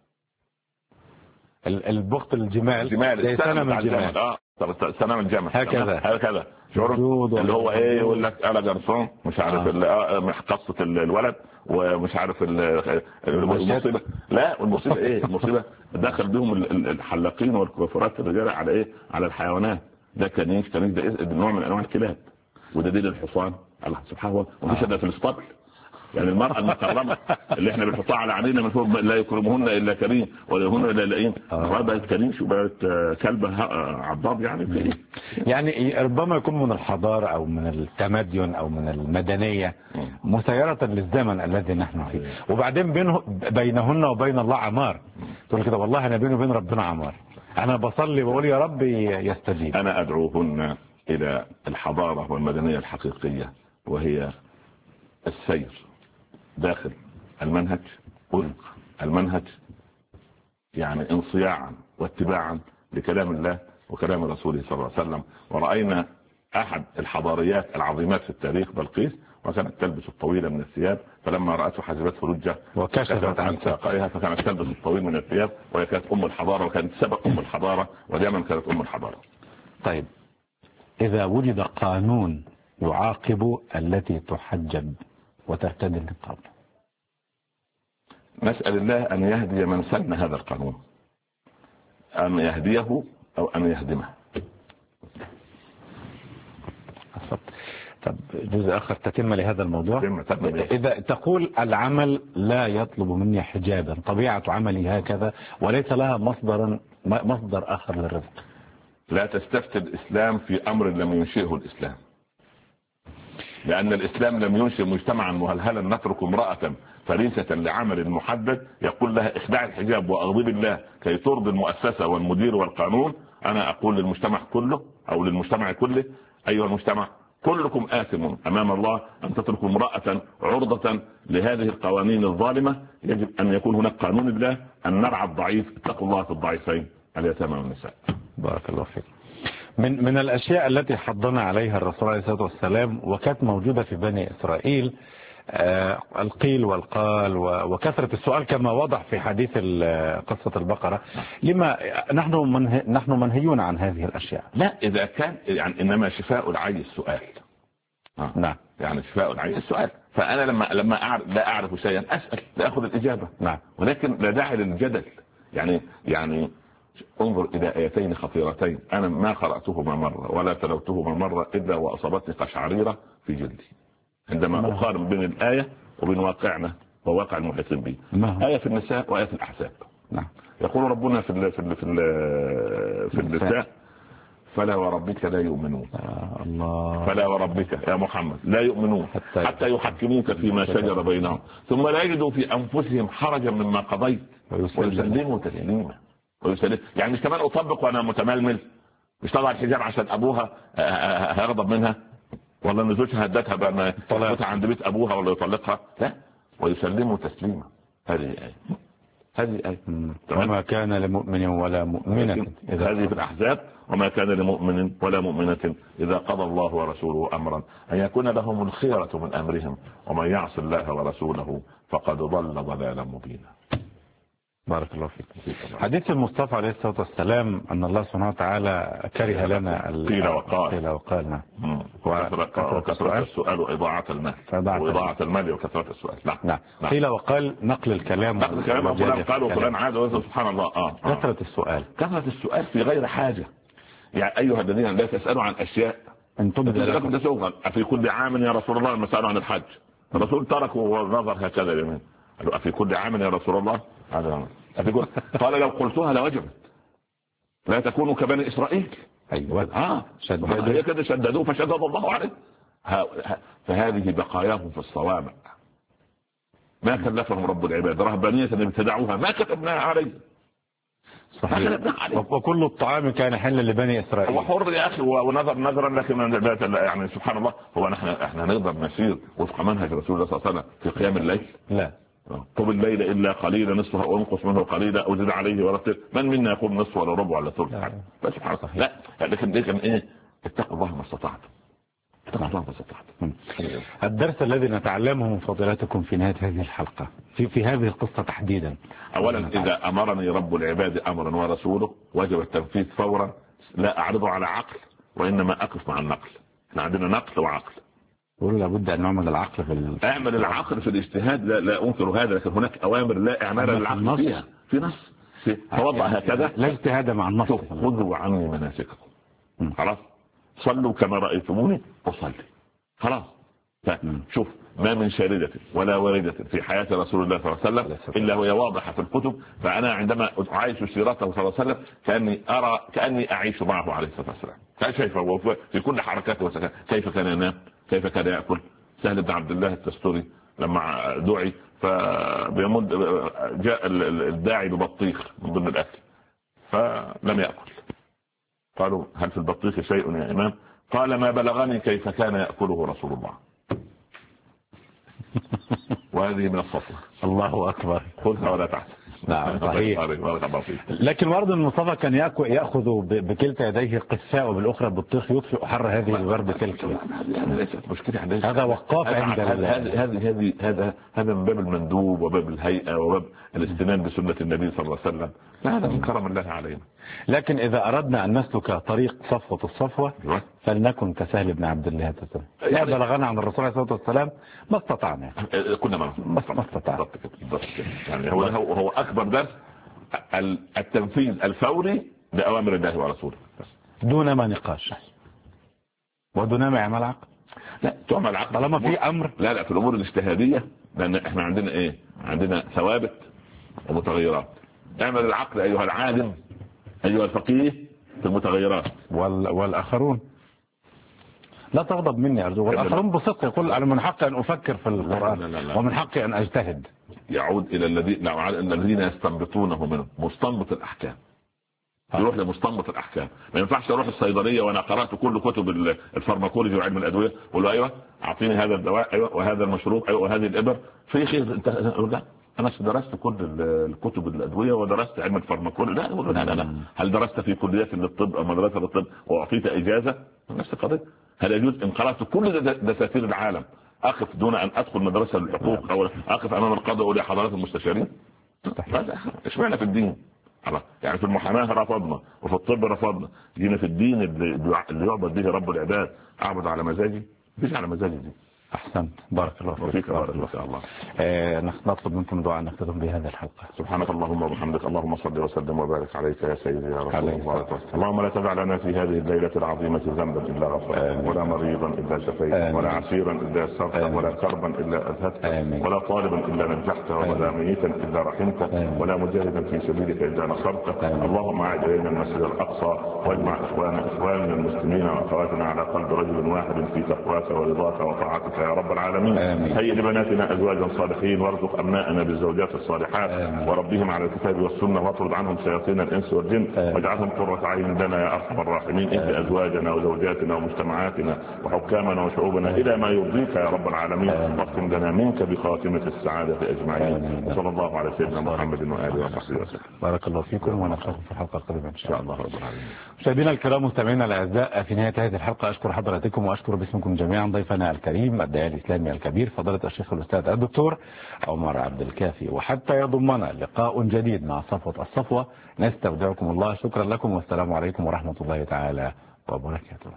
البخت الجمال زي سنم الجمال. سنم الجمل هكذا شعور اللي هو ايه؟ يقول لك انا جرسون مش عارف قصة الولد ومش عارف المصيبة. لا والمصيبة ايه؟ المصيبة دخل بهم الحلاقين والكوافرات الرجال على ايه؟ على الحيوانات. ده كنيش ده نوع من انواع الكلاب، وده دين الحصان. الله سبحانه وتعالى. ومش ده في الاسطبل. يعني المرأة المكرمة اللي احنا بنحطها على عينينا من فوق لا يكرمهن الا كريم ولا هن الا لئيم. بقت كريم شو بقت كلبة عضاب يعني. يعني ربما يكون من الحضارة او من التمدن او من المدنية مسيرة للزمن الذي نحن فيه. وبعدين بينهن وبين الله عمار. تقول كده والله انا بيني وبين ربنا عمار. انا بصلي وبقول يا رب يستجيب. انا ادعوهن الى الحضارة والمدنية الحقيقية، وهي السير داخل المنهج المنهج يعني انصياعا واتباعا لكلام الله وكلام رسوله صلى الله عليه وسلم. ورأينا احد الحضاريات العظيمات في التاريخ بلقيس، وكانت تلبس الطويل من الثياب، فلما رأته حجبته رجة وكشفت عن ساقيها، فكانت تلبس الطويل من الثياب، وهي كانت ام الحضارة وكانت سبق ام الحضارة ودائما كانت ام الحضارة. طيب اذا وجد قانون يعاقب التي تحجب وترتدي النقاب، نسأل الله أن يهدي من سن هذا القانون، أن يهديه أو أن يهدمه. طب جزء آخر تتم لهذا الموضوع. إذا تقول العمل لا يطلب مني حجابا، طبيعة عملي هكذا وليس لها مصدر آخر للرزق، لا تستفتي الإسلام في أمر لم ينشئه الإسلام، لأن الإسلام لم ينشئ مجتمعا مهلهلا نترك امرأة فريسة لعمل محدد يقول لها اخدعي الحجاب وأغضب الله كي ترضي المؤسسة والمدير والقانون. أنا أقول للمجتمع كله أو للمجتمع كله: أيها المجتمع كلكم آثم أمام الله أن تتركوا امرأة عرضة لهذه القوانين الظالمة. يجب أن يكون هناك قانون الله، أن نرعى الضعيف، اتقوا الله في الضعيفين اليتامى والنساء. بارك الله فيك. من الأشياء التي حضنا عليها الرسول عليه الصلاة والسلام وكانت موجودة في بني إسرائيل القيل والقال وكثرة السؤال كما وضح في حديث قصة البقرة. لما نحن منهيون عن هذه الأشياء؟ لا، إذا كان يعني إنما شفاء العي السؤال. نعم، يعني شفاء العي السؤال. فأنا لما لا أعرف شيئا أسأل لأخذ الإجابة. نعم. ولكن لا داعي للجدل. يعني انظر إلى آيتين خطيرتين أنا ما قرأتهما مرة ولا تلوتهما مرة إلا وأصابتني قشعريرة في جلدي عندما أقارن بين الآية وبين واقعنا وواقع المحيطين به. آية في النساء وآية في الأحزاب. نعم. يقول ربنا في النساء: فلا وربك لا يؤمنون. الله. فلا وربك يا محمد لا يؤمنون حتى يحكموك فيما شجر بينهم ثم لا يجدوا في أنفسهم حرجا مما قضيت ويسلموا تسليما. يعني مش كمان أطبق وأنا متململ، مش طبعا الحجاب عشان أبوها هيغضب منها ولا ان زوجها هدتها بأن يطلقها عند بيت أبوها ولا يطلقها، لا، ويسلموا تسليما. هذه آية. وما كان لمؤمن ولا مؤمنة هذه في الأحزاب: وما كان لمؤمن ولا مؤمنة إذا قضى الله ورسوله أمرا أن يكون لهم الخيرة من أمرهم ومن يعص الله ورسوله فقد ضل ضلالا مبينا. بارك الله فيك. حديث المصطفى عليه الصلاة والسلام أن الله سبحانه وتعالى كره لنا قيل وقال. نعم. وكثرة السؤال وإضاعة المال وكثرة السؤال. نعم. قيل وقال نقل الكلام وفلان قال وفلان عاد. سبحان الله. كثرة السؤال في غير حاجة. يعني أيها الذين لا تسألوا عن أشياء أنتم تسألون في كل عام يا رسول الله لما سألوا عن الحج الرسول تركه ونظر هكذا يمين قالوا: في كل عام يا رسول الله؟ قال: لو قلتها لوجبت، لا تكونوا كبني إسرائيل. أيوة. شددوا فشدد الله عليه. فهذه بقاياهم في الصوامع، ما كلفهم رب العباد رهبانية ابتدعوها ما كتبناها عليه. صحيح. وكل الطعام كان حلا لبني إسرائيل. هو حر يا أخي ونظرا لكن يعني سبحان الله. هو احنا نقدر نسير وفق منهج رسول الله صلى الله عليه وسلم في قيام الليل؟ لا. طب الليل إلا قليلا نصفه أو انقص منه قليلا أو زد عليه ورتل. من منا يقول نصف ولا ربع ولا ثلث؟ سبحان الله. لا، لكن إيه؟ اتقوا الله ما استطعتم. الدرس الذي نتعلمه من فضيلتكم في نهاية هذه الحلقة في هذه القصة تحديدا: أولا إذا أمرني رب العباد أمرا ورسوله وجب التنفيذ فورا، لا أعرضه على عقل وإنما أقف مع النقل. احنا عندنا نقل وعقل. يقولوا لابد أن نعمل العقل أعمل العقل في الاجتهاد، لا أنكر هذا، لكن هناك أوامر لا إعمال للعقل فيها. في نص توضع هكذا، لا اجتهاد مع النص. خذوا عني مناسككم. خلاص، صلوا كما رأيتموني أصلي. خلاص. شوف، ما من شاردة ولا واردة في حياة رسول الله صلى الله عليه وسلم إلا وهي واضحة في الكتب. فأنا عندما أعيش سيرته صلى الله عليه وسلم كأني أعيش معه عليه الصلاة والسلام. شايفه في كل حركاته وسكنه، كيف كان ينام، كيف كان يأكل. سهل بن عبد الله التستوري لما دعي فبيمد جاء الداعي ببطيخ من ضمن الأكل فلم يأكل. قالوا: هل في البطيخ شيء يا إمام؟ قال: ما بلغني كيف كان يأكله رسول الله. وهذه من الصفوة. الله أكبر. خذها ولا تحزن. نعم صحيح. لكن برضه المصطفى كان يأخذ بكلتا يديه قساء وبالأخرى بالطيخ يطفئ حر هذه البرد تلك. ليست مشكلة. هذا وقاف عند هذا من باب المندوب وباب الهيئة وباب الاستنان بسنة النبي صلى الله عليه وسلم. هذا من كرم الله علينا. لكن إذا أردنا أن نسلك طريق صفوة الصفوة فلنكن كسهل بن عبد الله لا بلغنا عن الرسول عليه الصلاة والسلام ما استطعنا. كنا ما استطعنا. يعني هو أكبر درس التنفيذ الفوري لأوامر الله ورسوله دون ما نقاش ودون ما يعمل عقل. لا، تعمل عقل طالما في أمر. لا في الأمور الاجتهادية، لأن احنا عندنا إيه؟ عندنا ثوابت ومتغيرات. اعمل العقل أيها العالم، أيها الفقيه، في المتغيرات. والآخرون لا تغضب مني أرجو. والآخرون بصدق يقول أنا من حقي أن أفكر في القرآن. لا. ومن حقي أن أجتهد. يعود إلى الذين يستنبطونه منه، مستنبط الأحكام. يروح لمستنبط الأحكام. ما ينفعش أروح الصيدلية وأنا قرأت كل كتب الفارماكولوجي وعلم الأدوية وأقول له أيوة أعطيني هذا الدواء، أيوة وهذا المشروب، أيوة وهذه الإبر في خير. أنت لا، أنا درست كل الكتب الأدوية ودرست علم الفارماكولوجي. لا. هل درست في كلية للطب أو مدرسة للطب وأعطيت إجازة؟ نفس القضية. هل يجوز إن قرأت كل دساتير العالم أقف دون أن أدخل مدرسة للحقوق أو أقف أمام القاضي وأقول يا حضرات المستشارين؟ اشمعنى في الدين؟ يعني في المحاماة رفضنا وفي الطب رفضنا، جينا في الدين اللي يعبد به رب العباد أعبد على مزاجي؟ مفيش على مزاجي دي. أحسنت، بارك الله فيك. بارك الله فيك. نطلب منكم دعاء نختتم بهذه الحلقة. سبحانك اللهم وبحمدك، اللهم صل وسلم وبارك عليك يا سيدي يا رسول الله. اللهم لا تدع لنا في هذه الليلة العظيمة ذنبا إلا غفرته، ولا مريضا إلا شفيته، ولا عسيرا إلا يسرته، ولا كربا إلا أذهبته، ولا طالبا إلا نجحته، ولا ميتا إلا رحمته، ولا مجاهدا في سبيلك إلا نصرته. اللهم أعد إلينا المسجد الأقصى واجمع إخواننا المسلمين وأخواتنا على قلب رجل واحد في تقواك ورضاك وطاعتك يا رب العالمين. هيئ لبناتنا ازواجا صالحين، وارزق ابنائنا بالزوجات الصالحات، وربهم على الكتاب والسنه، واطرد عنهم شياطين الانس والجن، واجعلهم قرة عين لنا يا ارحم الراحمين. اهد ازواجنا وزوجاتنا ومجتمعاتنا وحكامنا وشعوبنا الى ما يرضيك يا رب العالمين، واختم لنا منك بخاتمه السعاده اجمعين. وصلى الله على سيدنا محمد واله وصحبه وسلم. بارك الله فيكم، ونلقاكم في الحلقه القادمه ان شاء الله رب العالمين. مشاهدينا الكرام مستمعينا الاعزاء، في نهايه هذه الحلقه اشكر حضراتكم واشكر باسمكم جميعا ضيفنا الكريم الداعية الإسلامي الكبير فضيلة الشيخ الأستاذ الدكتور عمر عبد الكافي. وحتى يضمنا لقاء جديد مع صفوة الصفوة نستودعكم الله. شكرا لكم والسلام عليكم ورحمة الله تعالى وبركاته.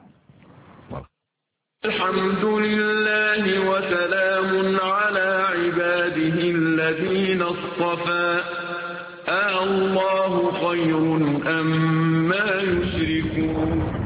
الحمد لله وسلام على عباده الذين اصطفى. الله خير أما يشركون.